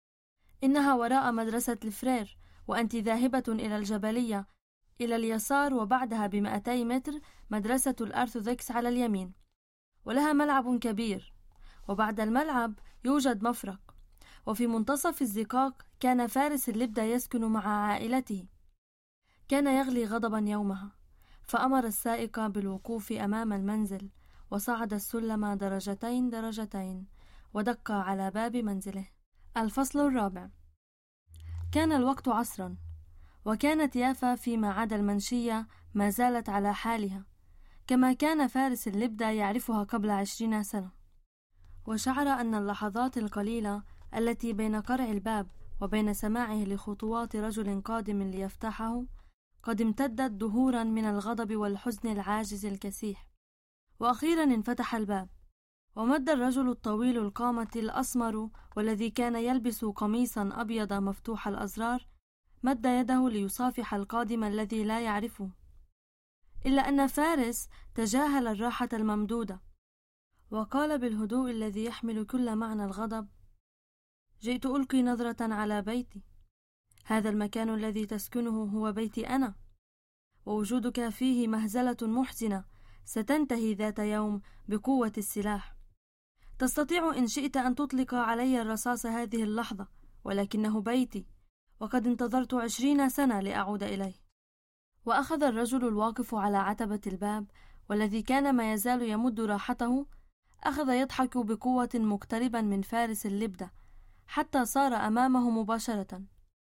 إنها وراء مدرسة الفرير، وأنت ذاهبة إلى الجبلية إلى اليسار، وبعدها ب200 متر مدرسة الأرثوذكس على اليمين، ولها ملعب كبير، وبعد الملعب يوجد مفرق. وفي منتصف الزقاق كان فارس اللبدة يسكن مع عائلته. كان يغلي غضبا يومها، فأمر السائق بالوقوف أمام المنزل، وصعد السلم درجتين درجتين، ودق على باب منزله. الفصل الرابع. كان الوقت عصرا، وكانت يافا فيما عدا المنشية ما زالت على حالها، كما كان فارس اللبدة يعرفها قبل 20 سنة. وشعر أن اللحظات القليلة التي بين قرع الباب وبين سماعه لخطوات رجل قادم ليفتحه قد امتدت دهورا من الغضب والحزن العاجز الكسيح. وأخيرا انفتح الباب، ومد الرجل الطويل القامة الأسمر والذي كان يلبس قميصا أبيض مفتوح الأزرار، مد يده ليصافح القادم الذي لا يعرفه، إلا أن فارس تجاهل الراحة الممدودة، وقال بالهدوء الذي يحمل كل معنى الغضب: جئت ألقي نظرة على بيتي. هذا المكان الذي تسكنه هو بيتي أنا، ووجودك فيه مهزلة محزنة ستنتهي ذات يوم بقوة السلاح. تستطيع إن شئت أن تطلق علي الرصاص هذه اللحظة، ولكنه بيتي، وقد انتظرت 20 سنة لأعود إليه. وأخذ الرجل الواقف على عتبة الباب والذي كان ما يزال يمد راحته، أخذ يضحك بقوة مقتربا من فارس اللبدة حتى صار أمامه مباشرة،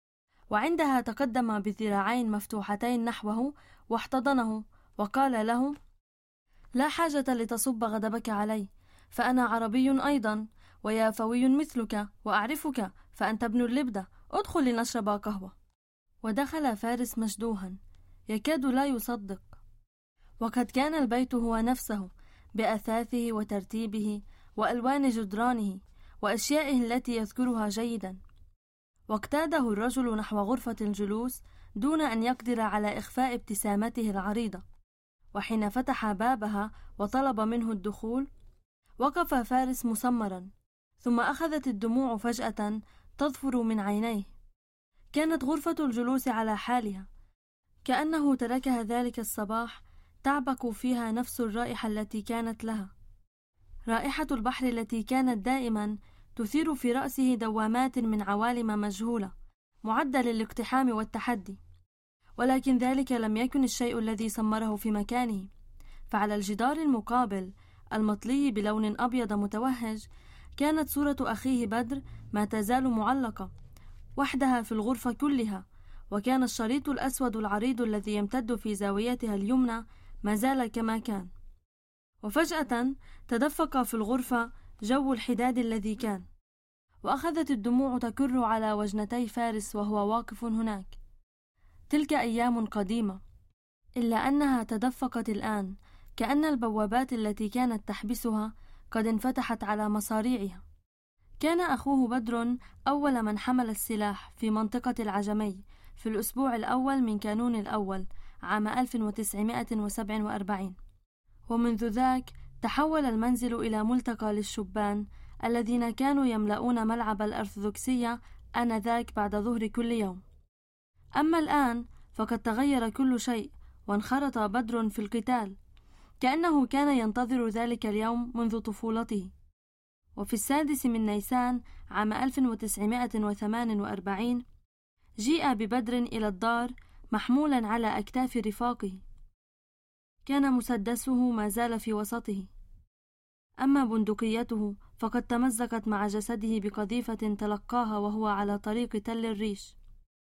وعندها تقدم بذراعين مفتوحتين نحوه واحتضنه وقال له: لا حاجة لتصب غضبك علي، فأنا عربي أيضا ويافوي مثلك، وأعرفك، فأنت ابن اللبدة، ادخل لنشرب قهوة. ودخل فارس مشدوها يكاد لا يصدق، وقد كان البيت هو نفسه بأثاثه وترتيبه وألوان جدرانه وأشيائه التي يذكرها جيدا. واقتاده الرجل نحو غرفة الجلوس دون أن يقدر على إخفاء ابتسامته العريضة. وحين فتح بابها وطلب منه الدخول، وقف فارس مسمرا، ثم أخذت الدموع فجأة تظفر من عينيه. كانت غرفة الجلوس على حالها، كأنه تركها ذلك الصباح تعبق فيها نفس الرائحة التي كانت لها، رائحة البحر التي كانت دائما تثير في رأسه دوامات من عوالم مجهولة معدة للاقتحام والتحدي. ولكن ذلك لم يكن الشيء الذي سمره في مكانه، فعلى الجدار المقابل المطلي بلون أبيض متوهج كانت صورة أخيه بدر ما تزال معلقة وحدها في الغرفة كلها، وكان الشريط الأسود العريض الذي يمتد في زاويتها اليمنى ما زال كما كان. وفجأة تدفق في الغرفة جو الحداد الذي كان، وأخذت الدموع تكر على وجنتي فارس وهو واقف هناك. تلك أيام قديمة، إلا أنها تدفقت الآن، كأن البوابات التي كانت تحبسها قد انفتحت على مصاريعها. كان أخوه بدر أول من حمل السلاح في منطقة العجمي في الأسبوع الأول من كانون الأول عام 1947، ومنذ ذاك تحول المنزل إلى ملتقى للشبان الذين كانوا يملؤون ملعب الأرثوذكسية آنذاك بعد ظهر كل يوم. أما الآن فقد تغير كل شيء، وانخرط بدر في القتال كأنه كان ينتظر ذلك اليوم منذ طفولته. وفي 6 من نيسان عام 1948 جيء ببدر إلى الدار محمولا على أكتاف رفاقه. كان مسدسه ما زال في وسطه، أما بندقيته فقد تمزقت مع جسده بقذيفة تلقاها وهو على طريق تل الريش.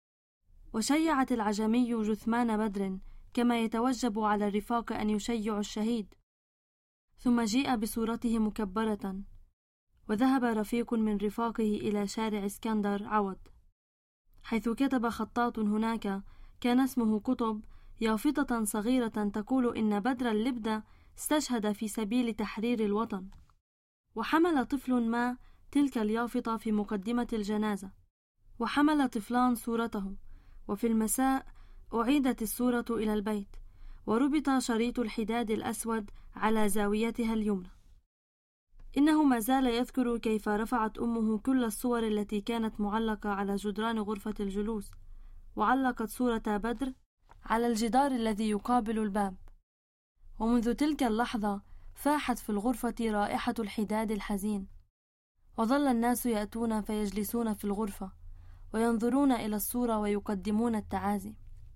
وشيعت العجمي جثمان بدر كما يتوجب على الرفاق أن يشيعوا الشهيد. ثم جيء بصورته مكبرة، وذهب رفيق من رفاقه إلى شارع اسكندر عوض، حيث كتب خطاط هناك كان اسمه قطب يافطة صغيرة تقول إن بدر اللبدة استشهد في سبيل تحرير الوطن. وحمل طفل ما تلك اليافطة في مقدمة الجنازة، وحمل طفلان صورته. وفي المساء أعيدت الصورة إلى البيت، وربط شريط الحداد الأسود على زاويتها اليمنى. إنه ما زال يذكر كيف رفعت أمه كل الصور التي كانت معلقة على جدران غرفة الجلوس، وعلقت صورة بدر على الجدار الذي يقابل الباب. ومنذ تلك اللحظة فاحت في الغرفة رائحة الحداد الحزين، وظل الناس يأتون فيجلسون في الغرفة وينظرون إلى الصورة ويقدمون التعازي.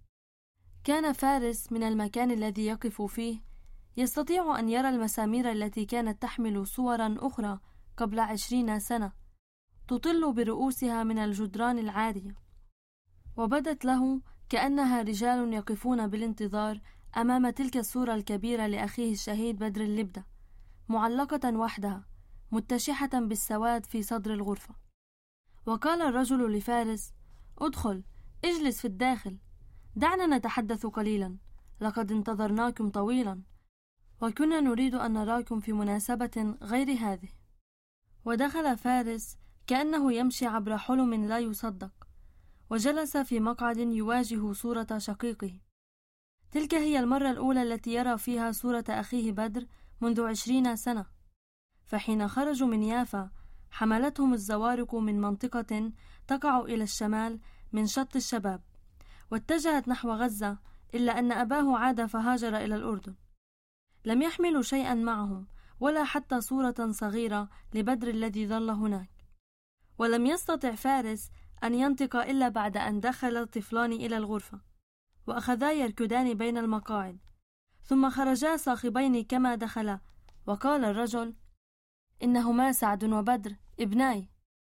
كان فارس من المكان الذي يقف فيه يستطيع أن يرى المسامير التي كانت تحمل صورا أخرى قبل 20 سنة تطل برؤوسها من الجدران العارية، وبدت له كأنها رجال يقفون بالانتظار أمام تلك الصورة الكبيرة لأخيه الشهيد بدر اللبدة، معلقة وحدها متشحة بالسواد في صدر الغرفة. وقال الرجل لفارس: ادخل، اجلس في الداخل، دعنا نتحدث قليلا، لقد انتظرناكم طويلا، وكنا نريد أن نراكم في مناسبة غير هذه. ودخل فارس كأنه يمشي عبر حلم لا يصدق، وجلس في مقعد يواجه صورة شقيقه. تلك هي المرة الأولى التي يرى فيها صورة أخيه بدر منذ 20 سنة. فحين خرجوا من يافا حملتهم الزوارق من منطقة تقع إلى الشمال من شط الشباب، واتجهت نحو غزة، إلا أن أباه عاد فهاجر إلى الأردن. لم يحملوا شيئا معهم، ولا حتى صورة صغيرة لبدر الذي ظل هناك. ولم يستطع فارس أن ينطق إلا بعد أن دخل الطفلان إلى الغرفة، وأخذا يركضان بين المقاعد، ثم خرجا صاخبين كما دخلا. وقال الرجل: إنهما سعد وبدر ابناي.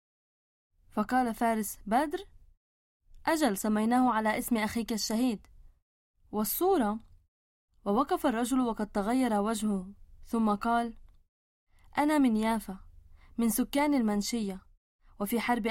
فقال فارس: بدر؟ أجل، سميناه على اسم أخيك الشهيد. والصورة؟ ووقف الرجل وقد تغير وجهه، ثم قال: أنا من يافا، من سكان المنشية، وفي حرب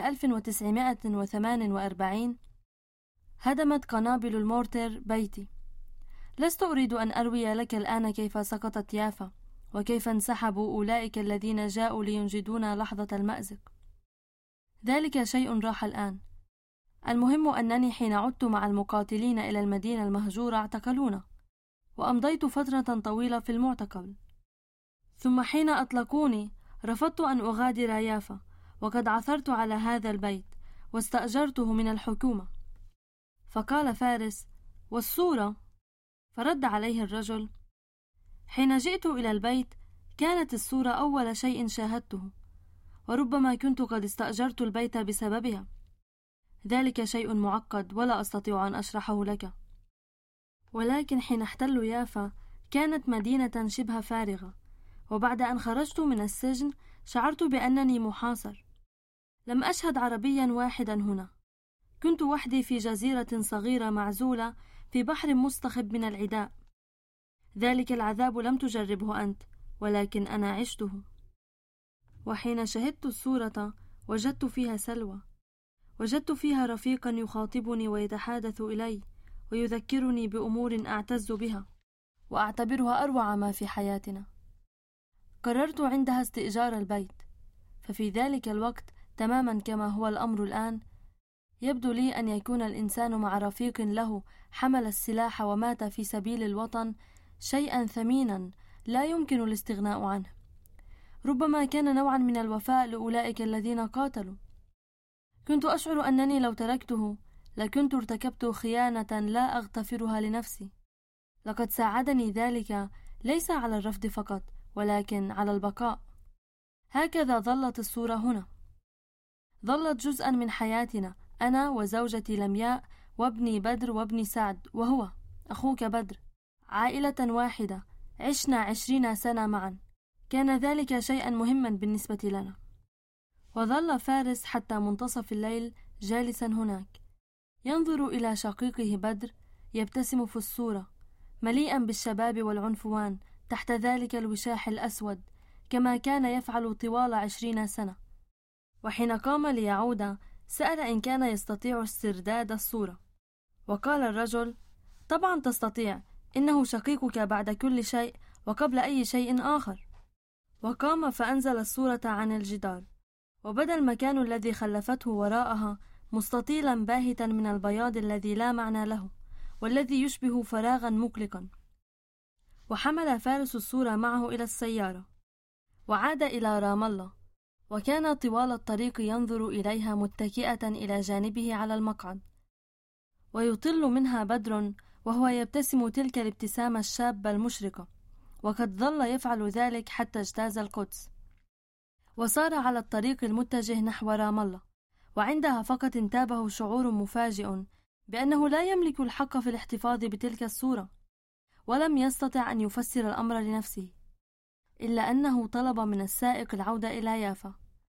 1948 هدمت قنابل المورتر بيتي. لست أريد أن أروي لك الآن كيف سقطت يافا، وكيف انسحبوا أولئك الذين جاءوا لينجدون لحظة المأزق. ذلك شيء راح الآن. المهم أنني حين عدت مع المقاتلين إلى المدينة المهجورة اعتقلونا، وأمضيت فترة طويلة في المعتقل. ثم حين أطلقوني رفضت أن أغادر يافا، وقد عثرت على هذا البيت واستأجرته من الحكومة. فقال فارس: والصورة؟ فرد عليه الرجل: حين جئت إلى البيت كانت الصورة أول شيء شاهدته، وربما كنت قد استأجرت البيت بسببها. ذلك شيء معقد ولا أستطيع أن أشرحه لك. ولكن حين احتلوا يافا كانت مدينة شبه فارغة، وبعد أن خرجت من السجن شعرت بأنني محاصر. لم أشهد عربيا واحدا هنا، كنت وحدي في جزيرة صغيرة معزولة في بحر مصطخب من العداء. ذلك العذاب لم تجربه أنت، ولكن أنا عشته. وحين شهدت الصورة وجدت فيها سلوى، وجدت فيها رفيقا يخاطبني ويتحادث إلي ويذكرني بأمور أعتز بها وأعتبرها أروع ما في حياتنا. قررت عندها استئجار البيت، ففي ذلك الوقت تماما كما هو الأمر الآن يبدو لي أن يكون الإنسان مع رفيق له حمل السلاح ومات في سبيل الوطن شيئا ثمينا لا يمكن الاستغناء عنه. ربما كان نوعا من الوفاء لأولئك الذين قاتلوا. كنت أشعر أنني لو تركته لكنت ارتكبت خيانة لا أغتفرها لنفسي. لقد ساعدني ذلك ليس على الرفض فقط، ولكن على البقاء. هكذا ظلت الصورة هنا، ظلت جزءا من حياتنا، أنا وزوجتي لمياء وابني بدر وابني سعد وهو أخوك بدر، عائلة واحدة، عشنا 20 سنة معا. كان ذلك شيئا مهما بالنسبة لنا. وظل فارس حتى منتصف الليل جالسا هناك ينظر إلى شقيقه بدر يبتسم في الصورة، مليئا بالشباب والعنفوان تحت ذلك الوشاح الأسود، كما كان يفعل طوال 20 سنة. وحين قام ليعود سأل إن كان يستطيع استرداد الصورة، وقال الرجل: طبعا تستطيع، إنه شقيقك بعد كل شيء وقبل أي شيء آخر. وقام فأنزل الصورة عن الجدار، وبدا المكان الذي خلفته وراءها مستطيلا باهتا من البياض الذي لا معنى له والذي يشبه فراغا مقلقا. وحمل فارس الصورة معه إلى السيارة وعاد إلى رام الله، وكان طوال الطريق ينظر إليها متكئة إلى جانبه على المقعد، ويطل منها بدر وهو يبتسم تلك الابتسامة الشابة المشرقة، وقد ظل يفعل ذلك حتى اجتاز القدس، وصار على الطريق المتجه نحو رام الله. وعندها فقط انتابه شعور مفاجئ بأنه لا يملك الحق في الاحتفاظ بتلك الصورة، ولم يستطع أن يفسر الأمر لنفسه، إلا أنه طلب من السائق العودة إلى يافا،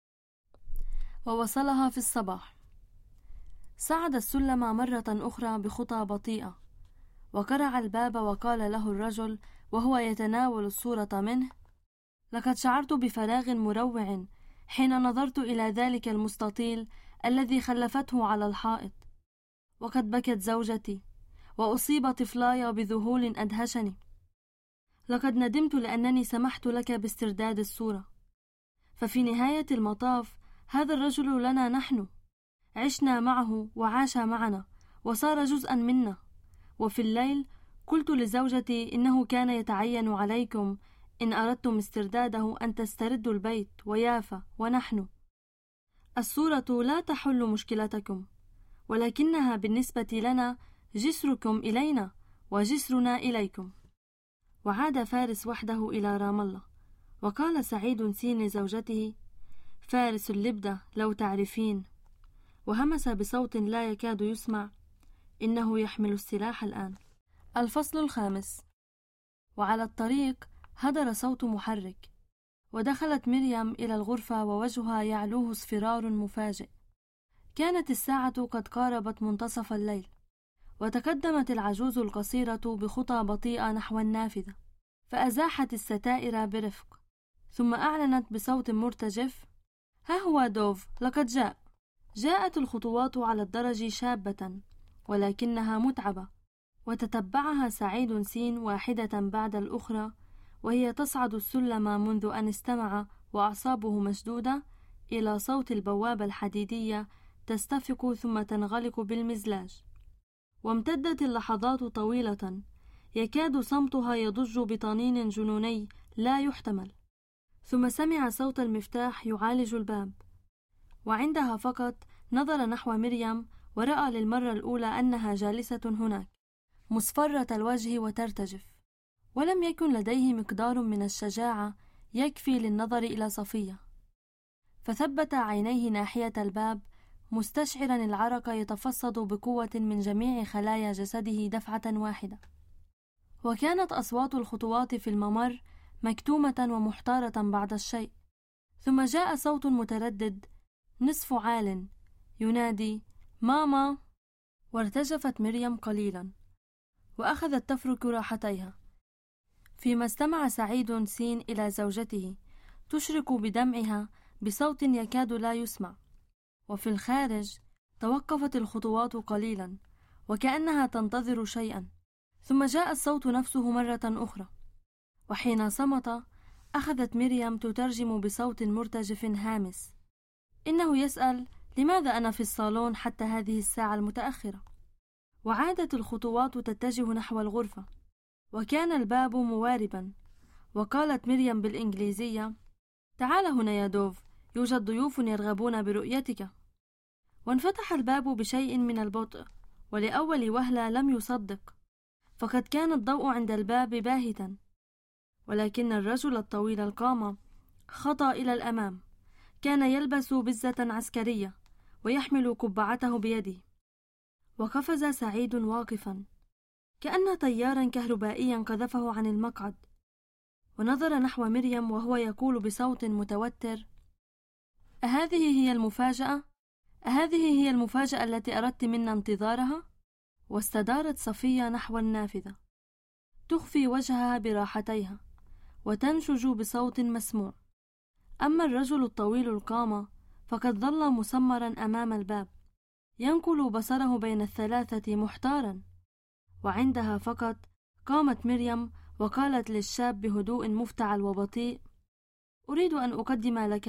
ووصلها في الصباح. صعد السلم مرة أخرى بخطى بطيئة، وقرع الباب وقال له الرجل وهو يتناول الصورة منه: لقد شعرت بفراغ مروع حين نظرت إلى ذلك المستطيل الذي خلفته على الحائط، وقد بكت زوجتي وأصيب طفلاي بذهول أدهشني. لقد ندمت لأنني سمحت لك باسترداد الصورة، ففي نهاية المطاف هذا الرجل لنا نحن، عشنا معه وعاش معنا وصار جزءا منا. وفي الليل قلت لزوجتي إنه كان يتعين عليكم إن أردتم استرداده أن تستردوا البيت ويافا ونحن. الصورة لا تحل مشكلتكم، ولكنها بالنسبة لنا جسركم إلينا وجسرنا إليكم. وعاد فارس وحده إلى رام الله، وقال سعيد سين لزوجته: فارس اللبدة لو تعرفين. وهمس بصوت لا يكاد يسمع: إنه يحمل السلاح الآن. الفصل 5. وعلى الطريق هدر صوت محرك، ودخلت مريم إلى الغرفة ووجهها يعلوه اصفرار مفاجئ. كانت الساعة قد قاربت منتصف الليل، وتقدمت العجوز القصيرة بخطى بطيئة نحو النافذة، فأزاحت الستائر برفق، ثم أعلنت بصوت مرتجف: ها هو دوف، لقد جاء. جاءت الخطوات على الدرج شابة ولكنها متعبة، وتتبعها سعيد سين واحدة بعد الأخرى وهي تصعد السلم منذ أن استمع وأعصابه مشدودة إلى صوت البوابة الحديدية تستفق ثم تنغلق بالمزلاج. وامتدت اللحظات طويلة، يكاد صمتها يضج بطنين جنوني لا يحتمل. ثم سمع صوت المفتاح يعالج الباب، وعندها فقط نظر نحو مريم ورأى للمرة الأولى أنها جالسة هناك مصفرة الوجه وترتجف، ولم يكن لديه مقدار من الشجاعة يكفي للنظر إلى صفية، فثبت عينيه ناحية الباب مستشعرا العرق يتفصد بقوة من جميع خلايا جسده دفعة واحدة. وكانت أصوات الخطوات في الممر مكتومة ومحتارة بعض الشيء. ثم جاء صوت متردد نصف عال ينادي ماما، وارتجفت مريم قليلا وأخذت تفرك راحتيها، فيما استمع سعيد سين إلى زوجته تشرك بدمعها بصوت يكاد لا يسمع. وفي الخارج توقفت الخطوات قليلا وكأنها تنتظر شيئا، ثم جاء الصوت نفسه مرة أخرى، وحين صمت أخذت مريم تترجم بصوت مرتجف هامس: إنه يسأل لماذا أنا في الصالون حتى هذه الساعة المتأخرة. وعادت الخطوات تتجه نحو الغرفة، وكان الباب مواربا، وقالت مريم بالإنجليزية: تعال هنا يا دوف، يوجد ضيوف يرغبون برؤيتك. وانفتح الباب بشيء من البطء، ولأول وهلة لم يصدق، فقد كان الضوء عند الباب باهتا، ولكن الرجل الطويل القامة خطا إلى الأمام. كان يلبس بزة عسكرية ويحمل قبعته بيده. وقفز سعيد واقفا كأن تيارا كهربائيا قذفه عن المقعد، ونظر نحو مريم وهو يقول بصوت متوتر: أهذه هي المفاجأة؟ أهذه هي المفاجأة التي أردت منا انتظارها؟ واستدارت صفية نحو النافذة تخفي وجهها براحتيها وتنشج بصوت مسموع. أما الرجل الطويل القامة فقد ظل مسمرا أمام الباب ينقل بصره بين الثلاثة محتارا. وعندها فقط قامت مريم وقالت للشاب بهدوء مفتعل وبطيء: أريد أن أقدم لك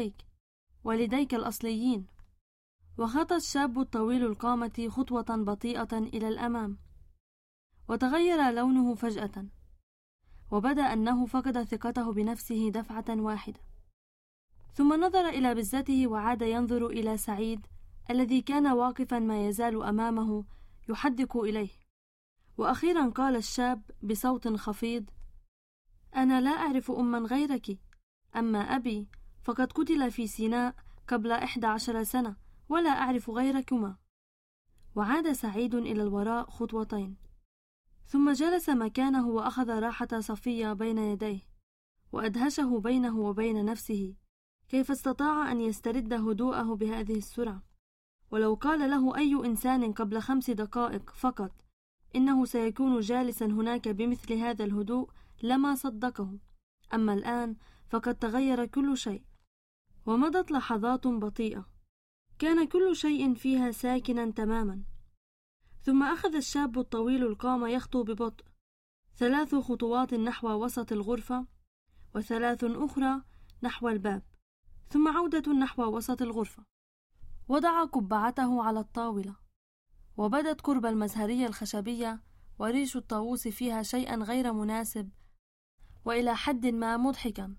والديك الأصليين. وخطى الشاب الطويل القامة خطوة بطيئة إلى الأمام، وتغير لونه فجأة، وبدا أنه فقد ثقته بنفسه دفعة واحدة. ثم نظر إلى بزته وعاد ينظر إلى سعيد الذي كان واقفا ما يزال أمامه يحدق إليه. وأخيرا قال الشاب بصوت خفيض: أنا لا أعرف أما غيرك، أما أبي فقد قتل في سيناء قبل 11 سنة، ولا أعرف غيركما. وعاد سعيد إلى الوراء خطوتين، ثم جلس مكانه وأخذ راحة صفية بين يديه، وأدهشه بينه وبين نفسه كيف استطاع أن يسترد هدوءه بهذه السرعة. ولو قال له أي إنسان قبل 5 دقائق فقط إنه سيكون جالسا هناك بمثل هذا الهدوء لما صدقه. أما الآن فقد تغير كل شيء. ومضت لحظات بطيئة كان كل شيء فيها ساكنا تماما. ثم أخذ الشاب الطويل القامة يخطو ببطء 3 خطوات نحو وسط الغرفة، و3 أخرى نحو الباب، ثم عودة نحو وسط الغرفة. وضع قبعته على الطاولة، وبدت قرب المزهرية الخشبية وريش الطاووس فيها شيئا غير مناسب وإلى حد ما مضحكا.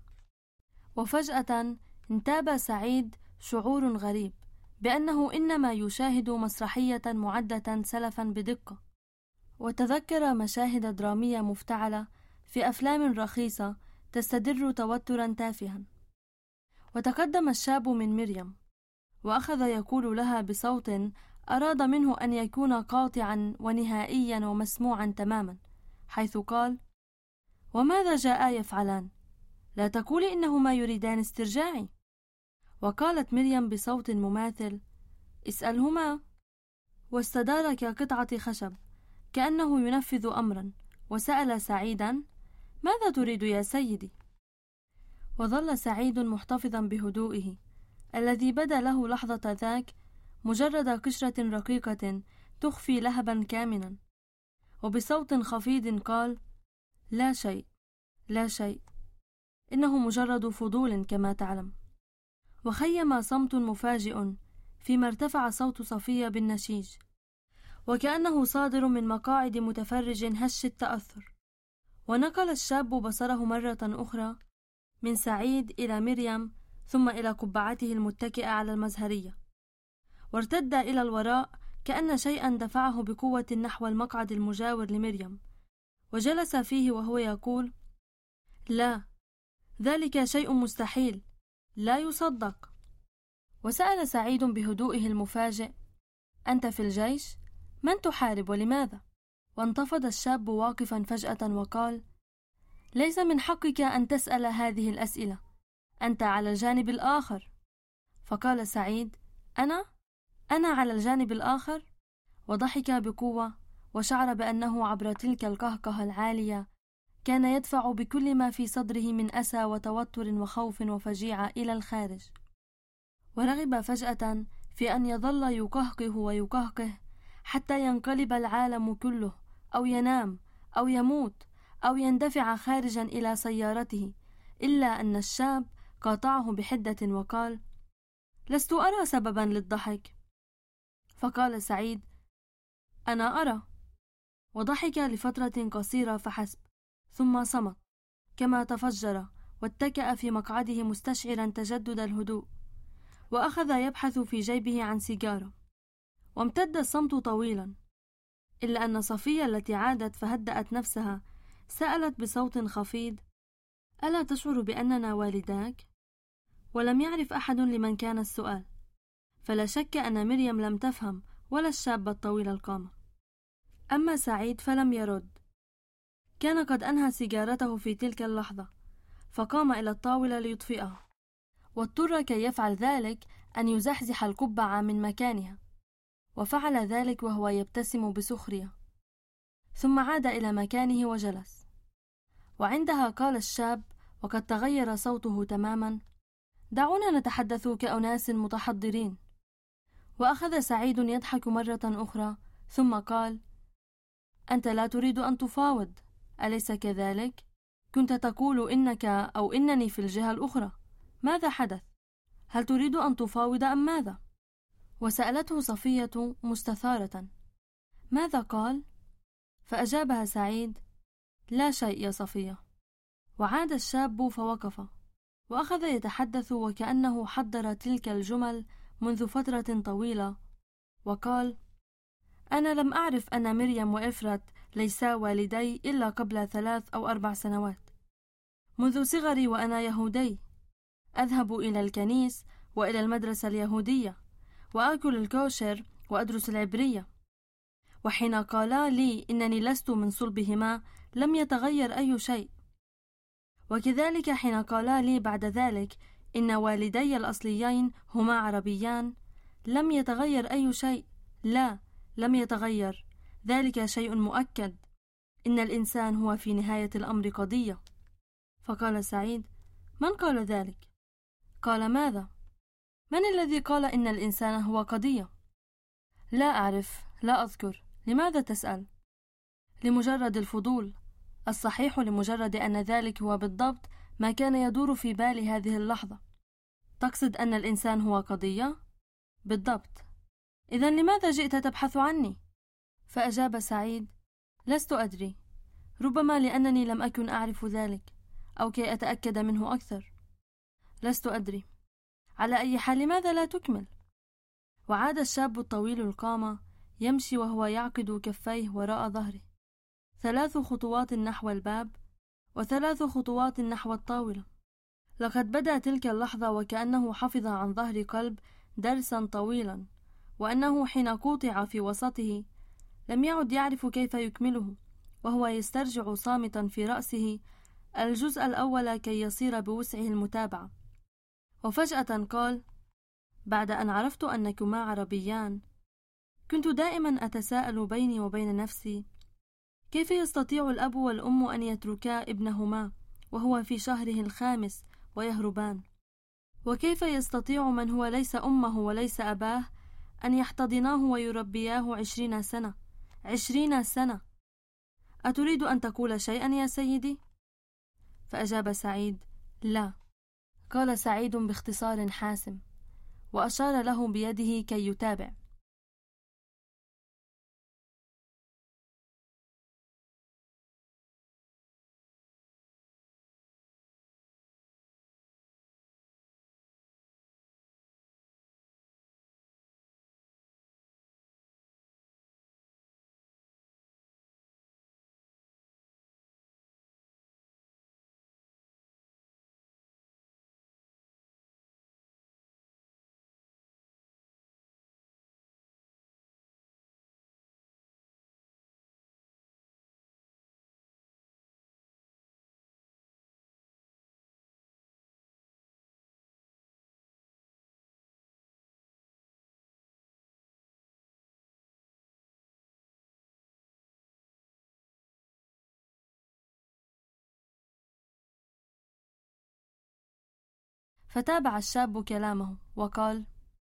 وفجأة انتاب سعيد شعور غريب بأنه إنما يشاهد مسرحية معدة سلفا بدقة، وتذكر مشاهد درامية مفتعلة في أفلام رخيصة تستدر توترا تافها. وتقدم الشاب من مريم وأخذ يقول لها بصوت أراد منه أن يكون قاطعا ونهائيا ومسموعا تماما، حيث قال: وماذا جاء يفعلان؟ لا تقولي إنهما يريدان استرجاعي. وقالت مريم بصوت مماثل: اسألهما. واستدار كقطعة خشب كأنه ينفذ أمرا، وسأل سعيدا: ماذا تريد يا سيدي؟ وظل سعيد محتفظا بهدوئه الذي بدا له لحظة ذاك مجرد قشرة رقيقة تخفي لهبا كامنا، وبصوت خفيض قال: لا شيء، لا شيء، إنه مجرد فضول كما تعلم. وخيم صمت مفاجئ فيما ارتفع صوت صفية بالنشيج، وكأنه صادر من مقاعد متفرج هش التأثر. ونقل الشاب بصره مرة أخرى من سعيد إلى مريم، ثم إلى قبعته المتكئة على المزهرية، وارتد إلى الوراء كأن شيئا دفعه بقوة نحو المقعد المجاور لمريم، وجلس فيه وهو يقول: لا، ذلك شيء مستحيل، لا يصدق. وسأل سعيد بهدوئه المفاجئ: أنت في الجيش؟ من تحارب ولماذا؟ وانتفض الشاب واقفا فجأة وقال: ليس من حقك أن تسأل هذه الأسئلة، أنت على الجانب الآخر. فقال سعيد: أنا على الجانب الآخر؟ وضحك بقوة، وشعر بأنه عبر تلك القهقهة العالية كان يدفع بكل ما في صدره من أسى وتوتر وخوف وفجيعة إلى الخارج. ورغب فجأة في أن يظل يقهقه ويقهقه حتى ينقلب العالم كله، أو ينام، أو يموت، أو يندفع خارجا إلى سيارته، إلا أن الشاب قاطعه بحدة وقال: لست أرى سببا للضحك. فقال سعيد: أنا أرى. وضحك لفترة قصيرة فحسب، ثم صمت كما تفجر، واتكأ في مقعده مستشعرا تجدد الهدوء، وأخذ يبحث في جيبه عن سيجارة. وامتد الصمت طويلا، إلا أن صفية التي عادت فهدأت نفسها سألت بصوت خفيض: ألا تشعر بأننا والداك؟ ولم يعرف أحد لمن كان السؤال، فلا شك أن مريم لم تفهم، ولا الشاب الطويل القامة. أما سعيد فلم يرد، كان قد أنهى سيجارته في تلك اللحظة، فقام إلى الطاولة ليطفئها، واضطر كي يفعل ذلك أن يزحزح القبعة من مكانها، وفعل ذلك وهو يبتسم بسخرية، ثم عاد إلى مكانه وجلس. وعندها قال الشاب وقد تغير صوته تماما: دعونا نتحدث كأناس متحضرين. وأخذ سعيد يضحك مرة أخرى، ثم قال: أنت لا تريد أن تفاوض، أليس كذلك؟ كنت تقول إنك أو إنني في الجهة الأخرى، ماذا حدث؟ هل تريد أن تفاوض أم ماذا؟ وسألته صفية مستثارة: ماذا قال؟ فأجابها سعيد: لا شيء يا صفية. وعاد الشاب فوقف، وأخذ يتحدث وكأنه حضر تلك الجمل منذ فترة طويلة، وقال: أنا لم أعرف أن مريم وإفرت ليسا والدي إلا قبل 3 أو 4 سنوات. منذ صغري وأنا يهودي، أذهب إلى الكنيس وإلى المدرسة اليهودية، وآكل الكوشر وأدرس العبرية. وحين قالا لي إنني لست من صلبهما لم يتغير أي شيء، وكذلك حين قالا لي بعد ذلك إن والدي الأصليين هما عربيان لم يتغير أي شيء. لا، لم يتغير، ذلك شيء مؤكد، إن الإنسان هو في نهاية الأمر قضية. فقال سعيد: من قال ذلك؟ قال: ماذا؟ من الذي قال إن الإنسان هو قضية؟ لا أعرف، لا أذكر. لماذا تسأل؟ لمجرد الفضول. الصحيح لمجرد أن ذلك هو بالضبط ما كان يدور في بالي هذه اللحظة. تقصد أن الإنسان هو قضية؟ بالضبط. إذن لماذا جئت تبحث عني؟ فأجاب سعيد: لست أدري، ربما لأنني لم أكن أعرف ذلك، أو كي أتأكد منه أكثر. لست أدري. على أي حال لماذا لا تكمل؟ وعاد الشاب الطويل القامة يمشي وهو يعقد كفيه وراء ظهره، 3 خطوات نحو الباب، و3 خطوات نحو الطاولة. لقد بدأ تلك اللحظة وكأنه حفظ عن ظهر قلب درسا طويلا، وأنه حين قوطع في وسطه لم يعد يعرف كيف يكمله، وهو يسترجع صامتا في رأسه الجزء الأول كي يصير بوسعه المتابعة. وفجأة قال: بعد أن عرفت أنكما عربيان، كنت دائما أتساءل بيني وبين نفسي: كيف يستطيع الأب والأم أن يتركا ابنهما وهو في شهره الخامس ويهربان؟ وكيف يستطيع من هو ليس أمه وليس أباه أن يحتضناه ويربياه 20 سنة؟ 20 سنة! أتريد أن تقول شيئا يا سيدي؟ فأجاب سعيد: لا. قال سعيد باختصار حاسم، وأشار له بيده كي يتابع. فتابع الشاب كلامه وقال: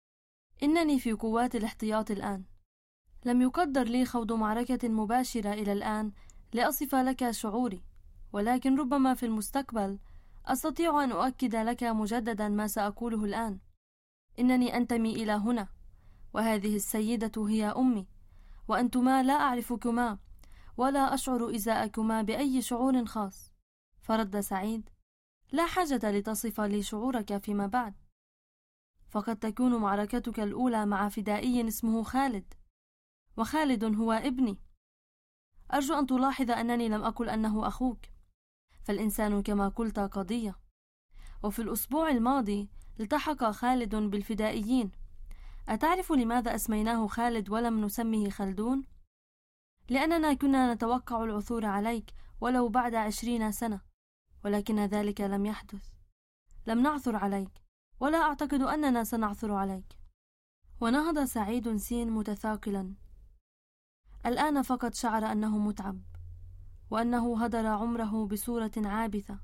إنني في قوات الاحتياط الآن. لم يقدر لي خوض معركة مباشرة إلى الآن لأصف لك شعوري، ولكن ربما في المستقبل أستطيع أن أؤكد لك مجددا ما سأقوله الآن. إنني أنتمي إلى هنا، وهذه السيدة هي أمي، وأنتما لا أعرفكما ولا أشعر إزاءكما بأي شعور خاص. فرد سعيد: لا حاجة لتصف لي شعورك فيما بعد، فقد تكون معركتك الأولى مع فدائي اسمه خالد، وخالد هو ابني. أرجو أن تلاحظ أنني لم أقل أنه أخوك، فالإنسان كما قلت قضية. وفي الأسبوع الماضي التحق خالد بالفدائيين. أتعرف لماذا أسميناه خالد ولم نسميه خلدون؟ لأننا كنا نتوقع العثور عليك ولو بعد 20 سنة، ولكن ذلك لم يحدث. لم نعثر عليك، ولا أعتقد أننا سنعثر عليك. ونهض سعيد سين متثاقلا. الآن فقد شعر أنه متعب، وأنه هدر عمره بصورة عابثة،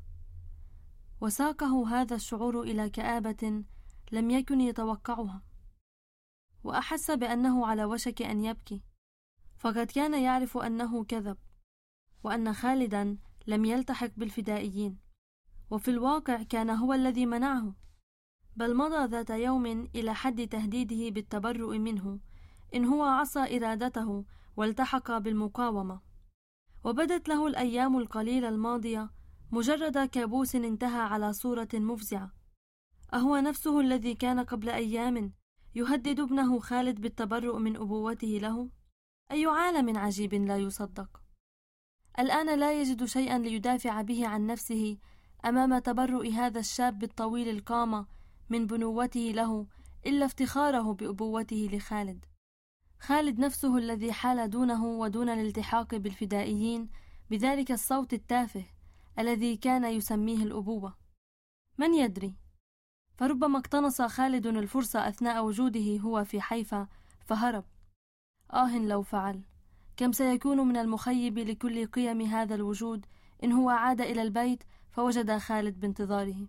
وساقه هذا الشعور إلى كآبة لم يكن يتوقعها، وأحس بأنه على وشك أن يبكي، فقد كان يعرف أنه كذب، وأن خالدا لم يلتحق بالفدائيين، وفي الواقع كان هو الذي منعه. بل مضى ذات يوم إلى حد تهديده بالتبرؤ منه إن هو عصى إرادته والتحق بالمقاومة. وبدت له الأيام القليلة الماضية مجرد كابوس انتهى على صورة مفزعة. أهو نفسه الذي كان قبل أيام يهدد ابنه خالد بالتبرؤ من أبوته له؟ أي عالم عجيب لا يصدق! الآن لا يجد شيئا ليدافع به عن نفسه أمام تبرؤ هذا الشاب الطويل القامة من بنوته له إلا افتخاره بأبوته لخالد. خالد نفسه الذي حال دونه ودون الالتحاق بالفدائيين بذلك الصوت التافه الذي كان يسميه الأبوة. من يدري؟ فربما اقتنص خالد الفرصة أثناء وجوده هو في حيفا فهرب. لو فعل، كم سيكون من المخيب لكل قيم هذا الوجود إن هو عاد إلى البيت فوجد خالد بانتظاره.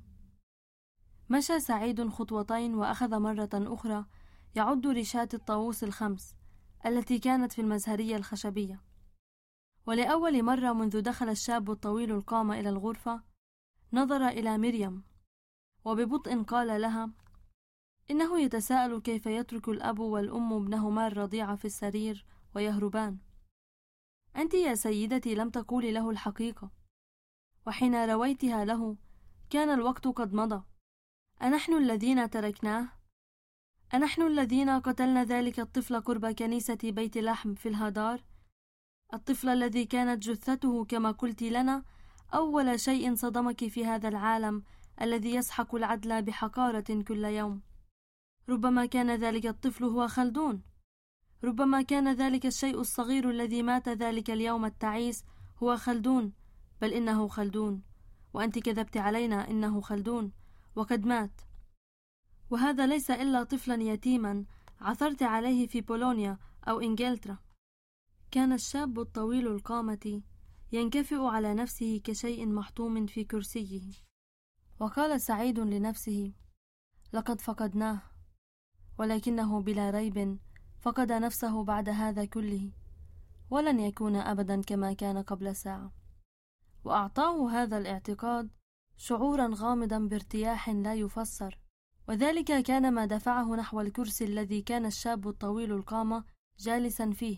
مشى سعيد خطوتين وأخذ مرة أخرى يعد ريشات الطاووس الخمس التي كانت في المزهرية الخشبية. ولأول مرة منذ دخل الشاب الطويل القامة إلى الغرفة نظر إلى مريم، وببطء قال لها: إنه يتساءل كيف يترك الأب والأم ابنهما الرضيع في السرير ويهربان. أنت يا سيدتي لم تقولي له الحقيقة، وحين رويتها له كان الوقت قد مضى. أنحن الذين تركناه؟ أنحن الذين قتلنا ذلك الطفل قرب كنيسة بيت لحم في الهدار؟ الطفل الذي كانت جثته كما قلت لنا أول شيء صدمك في هذا العالم الذي يسحق العدل بحقارة كل يوم. ربما كان ذلك الطفل هو خلدون، ربما كان ذلك الشيء الصغير الذي مات ذلك اليوم التعيس هو خلدون، بل إنه خلدون، وأنت كذبت علينا، إنه خلدون وقد مات. وهذا ليس إلا طفلا يتيما عثرت عليه في بولونيا أو إنجلترا. كان الشاب الطويل القامة ينكفئ على نفسه كشيء محطوم في كرسيه، وقال سعيد لنفسه: لقد فقدناه، ولكنه بلا ريب فقد نفسه بعد هذا كله، ولن يكون أبدا كما كان قبل ساعة. وأعطاه هذا الاعتقاد شعورا غامضا بارتياح لا يفسر، وذلك كان ما دفعه نحو الكرسي الذي كان الشاب الطويل القامة جالسا فيه،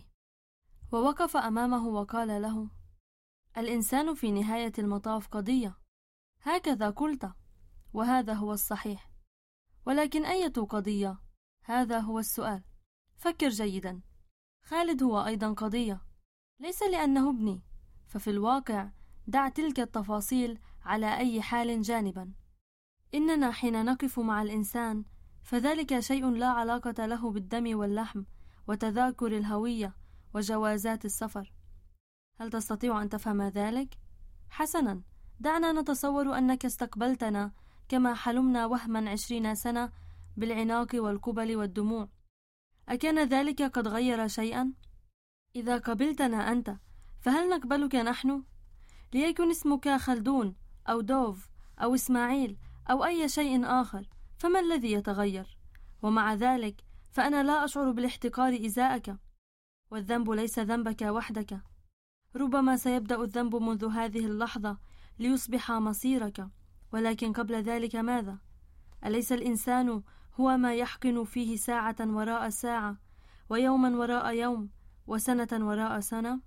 ووقف أمامه وقال له: الإنسان في نهاية المطاف قضية، هكذا قلت، وهذا هو الصحيح، ولكن أية قضية؟ هذا هو السؤال. فكر جيدا. خالد هو أيضا قضية، ليس لأنه ابني، ففي الواقع دع تلك التفاصيل على أي حال جانبا. إننا حين نقف مع الإنسان فذلك شيء لا علاقة له بالدم واللحم وتذاكر الهوية وجوازات السفر. هل تستطيع أن تفهم ذلك؟ حسنا، دعنا نتصور أنك استقبلتنا كما حلمنا وهما 20 سنة بالعناق والقبل والدموع. أكان ذلك قد غير شيئا؟ إذا قبلتنا أنت فهل نقبلك نحن؟ ليكن اسمك خلدون أو دوف أو إسماعيل أو أي شيء آخر، فما الذي يتغير؟ ومع ذلك فأنا لا أشعر بالاحتقار إزاءك، والذنب ليس ذنبك وحدك. ربما سيبدأ الذنب منذ هذه اللحظة ليصبح مصيرك، ولكن قبل ذلك ماذا؟ أليس الإنسان هو ما يحقن فيه ساعة وراء ساعة، ويوما وراء يوم، وسنة وراء سنة؟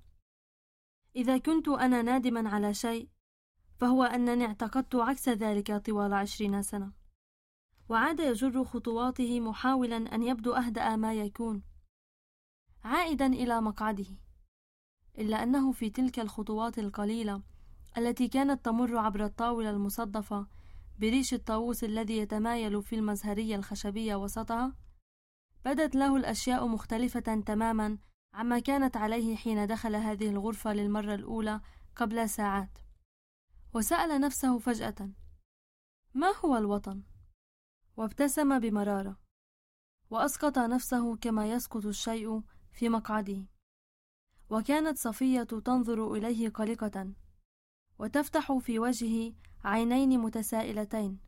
إذا كنت أنا نادما على شيء فهو أنني اعتقدت عكس ذلك طوال 20 سنة. وعاد يجر خطواته محاولا أن يبدو أهدأ ما يكون، عائدا إلى مقعده، إلا أنه في تلك الخطوات القليلة التي كانت تمر عبر الطاولة المصدفة بريش الطاووس الذي يتمايل في المزهرية الخشبية وسطها، بدت له الأشياء مختلفة تماما عما كانت عليه حين دخل هذه الغرفة للمرة الأولى قبل ساعات. وسأل نفسه فجأة: ما هو الوطن؟ وابتسم بمرارة، وأسقط نفسه كما يسقط الشيء في مقعده. وكانت صفية تنظر إليه قلقة، وتفتح في وجهه عينين متسائلتين،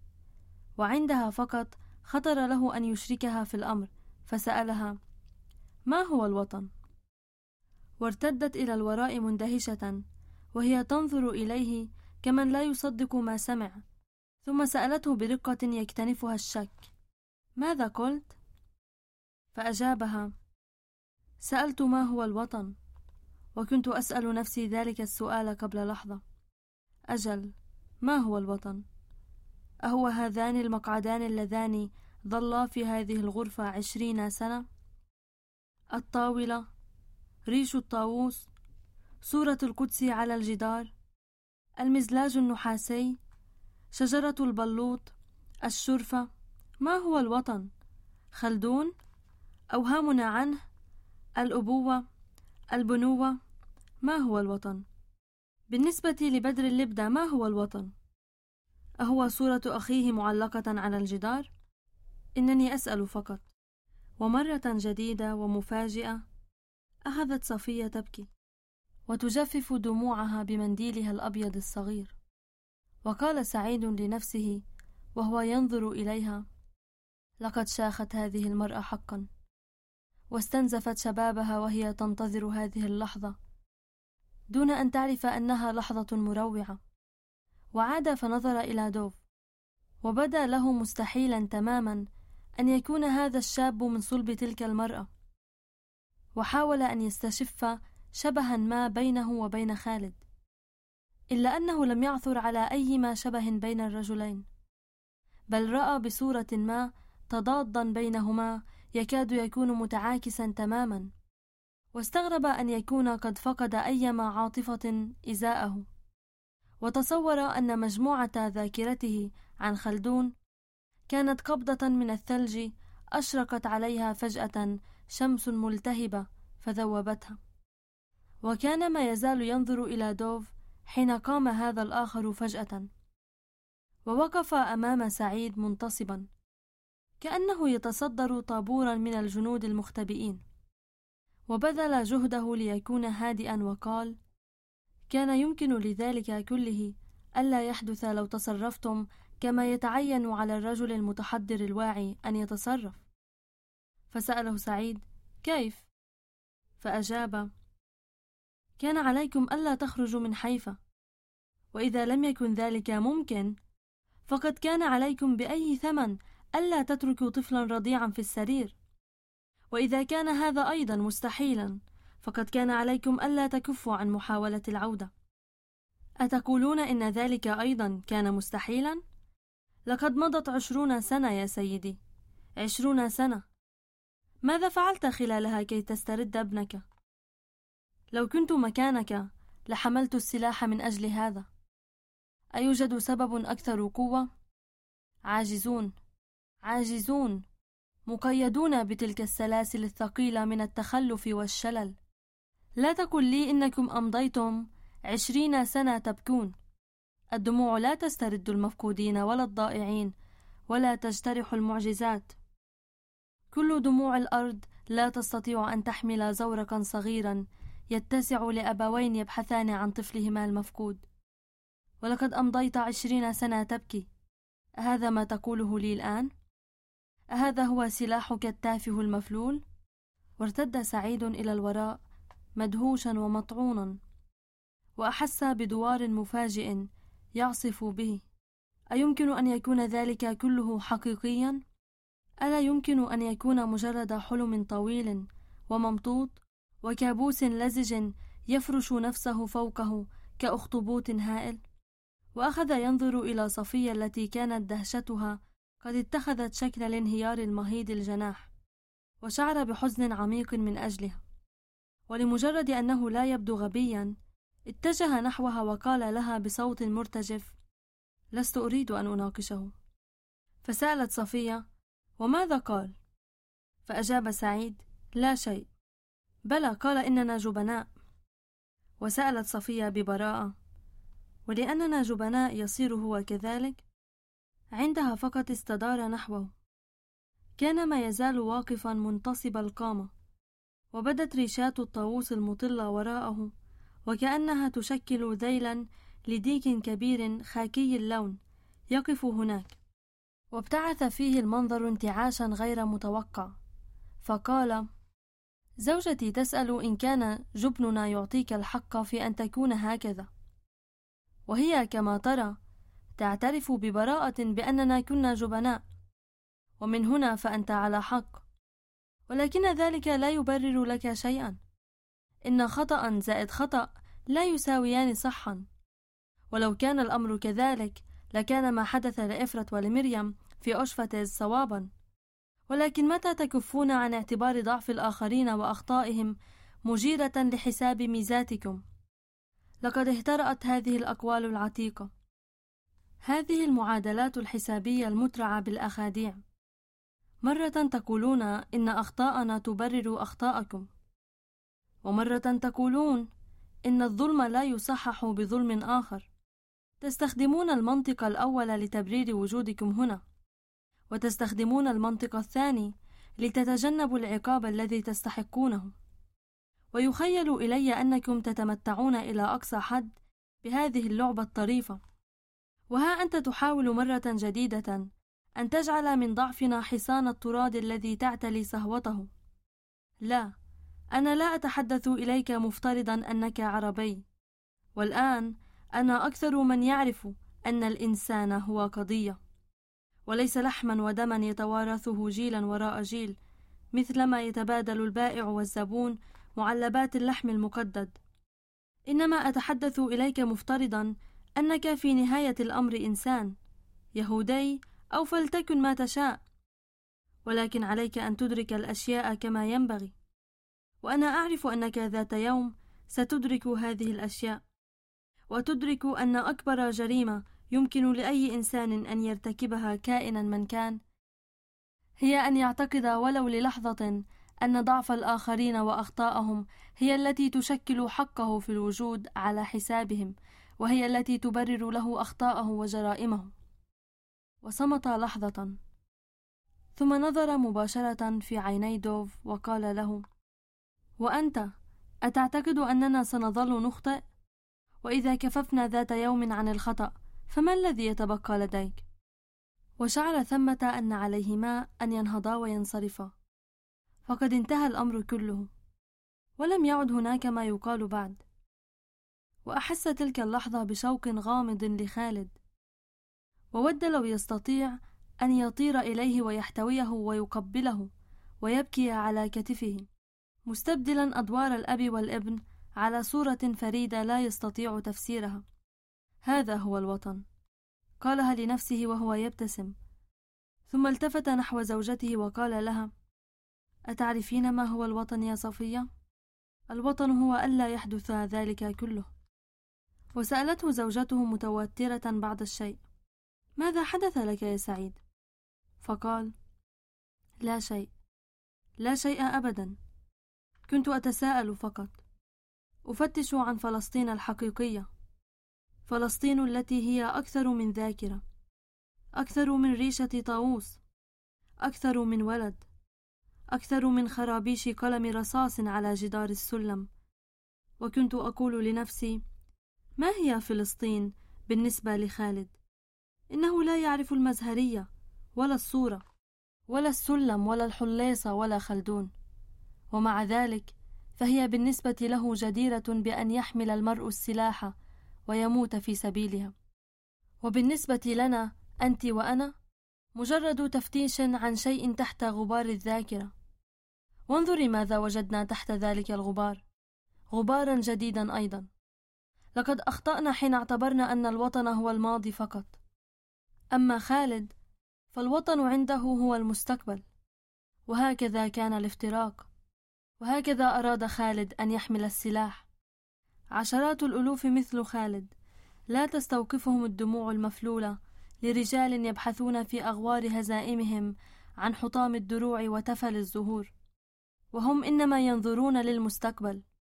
وعندها فقط خطر له أن يشركها في الأمر، فسألها: ما هو الوطن؟ وارتدت إلى الوراء مندهشة وهي تنظر إليه كمن لا يصدق ما سمع، ثم سألته برقة يكتنفها الشك: ماذا قلت؟ فأجابها: سألت ما هو الوطن، وكنت أسأل نفسي ذلك السؤال قبل لحظة. أجل، ما هو الوطن؟ أهو هذان المقعدان اللذان ظلا في هذه الغرفة 20 سنة؟ الطاولة، ريش الطاووس، صورة القدس على الجدار، المزلاج النحاسي، شجرة البلوط، الشرفة. ما هو الوطن؟ خلدون؟ أوهامنا عنه؟ الأبوة؟ البنوة؟ ما هو الوطن؟ بالنسبة لبدر اللبدة ما هو الوطن؟ أهو صورة أخيه معلقة على الجدار؟ إنني أسأل فقط. ومرة جديدة ومفاجئة أخذت صفية تبكي وتجفف دموعها بمنديلها الأبيض الصغير. وقال سعيد لنفسه وهو ينظر إليها: لقد شاخت هذه المرأة حقا، واستنزفت شبابها وهي تنتظر هذه اللحظة دون أن تعرف أنها لحظة مروعة. وعاد فنظر إلى دوف، وبدا له مستحيلا تماما أن يكون هذا الشاب من صلب تلك المرأة، وحاول أن يستشف شبها ما بينه وبين خالد، إلا أنه لم يعثر على أي ما شبه بين الرجلين، بل رأى بصورة ما تضادا بينهما يكاد يكون متعاكسا تماما، واستغرب أن يكون قد فقد أيما عاطفة إزاءه، وتصور أن مجموعة ذاكرته عن خلدون كانت قبضة من الثلج أشرقت عليها فجأة شمس ملتهبة فذوبتها. وكان ما يزال ينظر إلى دوف حين قام هذا الآخر فجأة، ووقف أمام سعيد منتصبا كأنه يتصدر طابورا من الجنود المختبئين، وبذل جهده ليكون هادئا وقال: كان يمكن لذلك كله ألا يحدث لو تصرفتم كما يتعين على الرجل المتحضر الواعي أن يتصرف. فسأله سعيد: كيف؟ فأجاب: كان عليكم ألا تخرجوا من حيفا، وإذا لم يكن ذلك ممكن فقد كان عليكم بأي ثمن ألا تتركوا طفلا رضيعا في السرير. وإذا كان هذا أيضا مستحيلا، فقد كان عليكم ألا تكفوا عن محاولة العودة. أتقولون إن ذلك أيضا كان مستحيلا؟ لقد مضت 20 سنة يا سيدي، 20 سنة. ماذا فعلت خلالها كي تسترد ابنك؟ لو كنت مكانك لحملت السلاح من أجل هذا. أيوجد سبب أكثر قوة؟ عاجزون، عاجزون، مقيدون بتلك السلاسل الثقيلة من التخلف والشلل. لا تقل لي إنكم أمضيتم 20 سنة تبكون. الدموع لا تسترد المفقودين ولا الضائعين، ولا تجترح المعجزات. كل دموع الأرض لا تستطيع أن تحمل زورقا صغيرا يتسع لأبوين يبحثان عن طفلهما المفقود. ولقد أمضيت 20 سنة تبكي. أهذا ما تقوله لي الآن؟ أهذا هو سلاحك التافه المفلول؟ وارتد سعيد إلى الوراء مدهوشا ومطعونا، وأحس بدوار مفاجئ يعصف به. أيمكن أن يكون ذلك كله حقيقيا؟ ألا يمكن أن يكون مجرد حلم طويل وممطوط وكابوس لزج يفرش نفسه فوقه كأخطبوط هائل؟ وأخذ ينظر إلى صفية التي كانت دهشتها قد اتخذت شكل الانهيار المهيض الجناح، وشعر بحزن عميق من أجلها. ولمجرد أنه لا يبدو غبيا، اتجه نحوها وقال لها بصوت مرتجف: لست أريد أن أناقشه. فسألت صفية: وماذا قال؟ فأجاب سعيد: لا شيء. بلى، قال إننا جبناء. وسألت صفية ببراءة: ولأننا جبناء يصير هو كذلك؟ عندها فقط استدار نحوه. كان ما يزال واقفا منتصب القامة، وبدت ريشات الطاووس المطلة وراءه وكأنها تشكل ذيلا لديك كبير خاكي اللون يقف هناك. وابتعث فيه المنظر انتعاشا غير متوقع، فقال: زوجتي تسأل إن كان جبننا يعطيك الحق في أن تكون هكذا، وهي كما ترى تعترف ببراءة بأننا كنا جبناء، ومن هنا فأنت على حق. ولكن ذلك لا يبرر لك شيئا. إن خطأ زائد خطأ لا يساويان صحا. ولو كان الأمر كذلك لكان ما حدث لإفرت ولمريم في أوشفاتيز صوابا. ولكن متى تكفون عن اعتبار ضعف الآخرين وأخطائهم مجيرة لحساب ميزاتكم؟ لقد اهترأت هذه الأقوال العتيقة، هذه المعادلات الحسابية المترعة بالأخاديع. مرة تقولون إن أخطاءنا تبرر أخطاءكم، ومرة تقولون إن الظلم لا يصحح بظلم آخر. تستخدمون المنطق الأول لتبرير وجودكم هنا، وتستخدمون المنطق الثاني لتتجنبوا العقاب الذي تستحقونه. ويخيل إلي أنكم تتمتعون إلى أقصى حد بهذه اللعبة الطريفة. وها أنت تحاول مرة جديدة أن تجعل من ضعفنا حصان الطراد الذي تعتلي صهوته. لا، أنا لا أتحدث إليك مفترضا أنك عربي، والآن أنا أكثر من يعرف أن الإنسان هو قضية، وليس لحما ودما يتوارثه جيلا وراء جيل، مثلما يتبادل البائع والزبون معلبات اللحم المقدد. إنما أتحدث إليك مفترضا أنك في نهاية الأمر إنسان، يهودي أو فلتكن ما تشاء، ولكن عليك أن تدرك الأشياء كما ينبغي. وأنا أعرف أنك ذات يوم ستدرك هذه الأشياء، وتدرك أن أكبر جريمة يمكن لأي إنسان أن يرتكبها كائنا من كان هي أن يعتقد ولو للحظة أن ضعف الآخرين وأخطاءهم هي التي تشكل حقه في الوجود على حسابهم، وهي التي تبرر له أخطاءه وجرائمه. وصمت لحظة، ثم نظر مباشرة في عيني دوف وقال له: وأنت أتعتقد أننا سنظل نخطئ؟ وإذا كففنا ذات يوم عن الخطأ فما الذي يتبقى لديك؟ وشعر ثمة أن عليهما أن ينهضا وينصرفا، فقد انتهى الأمر كله، ولم يعد هناك ما يقال بعد. وأحس تلك اللحظة بشوق غامض لخالد، وود لو يستطيع أن يطير إليه ويحتويه ويقبله ويبكي على كتفه، مستبدلا أدوار الأب والابن على صورة فريدة لا يستطيع تفسيرها. هذا هو الوطن، قالها لنفسه وهو يبتسم، ثم التفت نحو زوجته وقال لها: أتعرفين ما هو الوطن يا صفية؟ الوطن هو ألا يحدث ذلك كله. وسألته زوجته متوترة بعض الشيء: ماذا حدث لك يا سعيد؟ فقال: لا شيء، لا شيء أبدا، كنت أتساءل فقط، أفتش عن فلسطين الحقيقية، فلسطين التي هي أكثر من ذاكرة، أكثر من ريشة طاووس، أكثر من ولد، أكثر من خرابيش قلم رصاص على جدار السلم. وكنت أقول لنفسي: ما هي فلسطين بالنسبة لخالد؟ إنه لا يعرف المزهرية ولا الصورة ولا السلم ولا الحليصة ولا خلدون، ومع ذلك فهي بالنسبة له جديرة بأن يحمل المرء السلاح ويموت في سبيلها. وبالنسبة لنا أنت وأنا مجرد تفتيش عن شيء تحت غبار الذاكرة. وانظري ماذا وجدنا تحت ذلك الغبار، غبارا جديدا أيضا. لقد أخطأنا حين اعتبرنا أن الوطن هو الماضي فقط. أما خالد فالوطن عنده هو المستقبل. وهكذا كان الافتراق، وهكذا أراد خالد أن يحمل السلاح. عشرات الألوف مثل خالد لا تستوقفهم الدموع المفلولة لرجال يبحثون في أغوار هزائمهم عن حطام الدروع وتفل الزهور، وهم إنما ينظرون للمستقبل.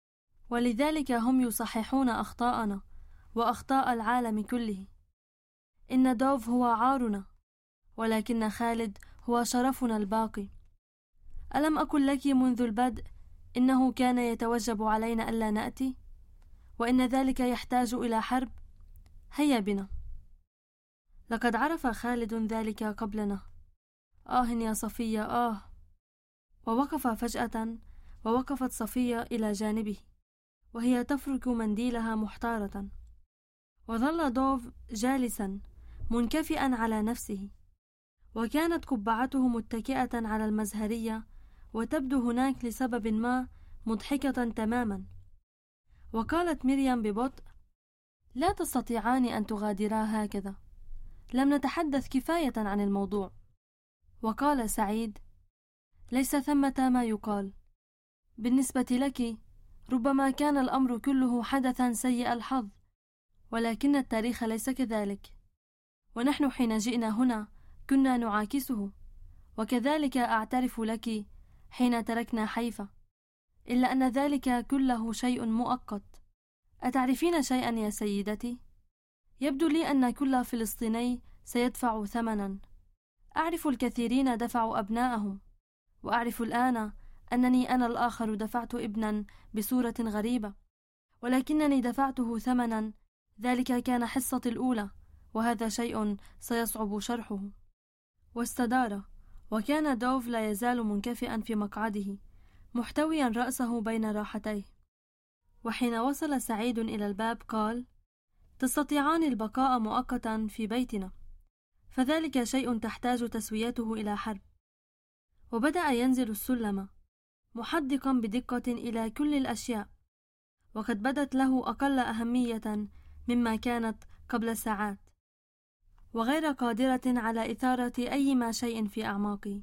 ولذلك هم يصححون أخطاءنا وأخطاء العالم كله. إن دوف هو عارنا، ولكن خالد هو شرفنا الباقي. ألم أقل لك منذ البدء إنه كان يتوجب علينا ألا نأتي، وإن ذلك يحتاج إلى حرب؟ هيا بنا. لقد عرف خالد ذلك قبلنا. يا صفية، ووقف فجأة، ووقفت صفية إلى جانبه وهي تفرك منديلها محتارة. وظل دوف جالسا منكفئا على نفسه، وكانت قبعته متكئة على المزهرية وتبدو هناك لسبب ما مضحكة تماما. وقالت مريم ببطء: لا تستطيعان أن تغادرا هكذا، لم نتحدث كفاية عن الموضوع. وقال سعيد: ليس ثمة ما يقال. بالنسبة لك ربما كان الأمر كله حدثا سيء الحظ، ولكن التاريخ ليس كذلك، ونحن حين جئنا هنا كنا نعاكسه، وكذلك أعترف لك حين تركنا حيفا، إلا أن ذلك كله شيء مؤقت. أتعرفين شيئا يا سيدتي؟ يبدو لي أن كل فلسطيني سيدفع ثمنا. أعرف الكثيرين دفعوا أبناءهم، وأعرف الآن أنني أنا الآخر دفعت ابنا بصورة غريبة، ولكنني دفعته ثمنا. ذلك كان حصتي الأولى، وهذا شيء سيصعب شرحه. واستدار، وكان دوف لا يزال منكفئا في مقعده محتويا رأسه بين راحتيه. وحين وصل سعيد إلى الباب قال: تستطيعان البقاء مؤقتا في بيتنا، فذلك شيء تحتاج تسويته إلى حرب. وبدأ ينزل السلم محدقا بدقة إلى كل الأشياء، وقد بدت له أقل أهمية مما كانت قبل ساعات، وغير قادرة على إثارة أي ما شيء في أعماقه.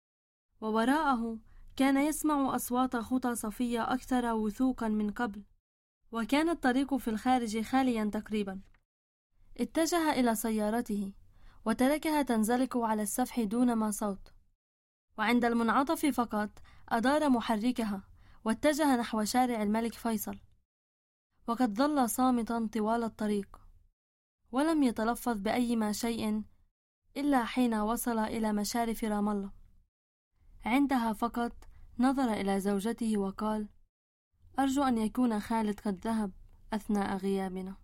ووراءه كان يسمع أصوات خطى صفية أكثر وثوقا من قبل، وكان الطريق في الخارج خاليا تقريبا. اتجه إلى سيارته وتركها تنزلق على السفح دون ما صوت، وعند المنعطف فقط أدار محركها واتجه نحو شارع الملك فيصل. وقد ظل صامتا طوال الطريق، ولم يتلفظ بأي ما شيء إلا حين وصل إلى مشارف رام الله. عندها فقط نظر إلى زوجته وقال: أرجو أن يكون خالد قد ذهب أثناء غيابنا.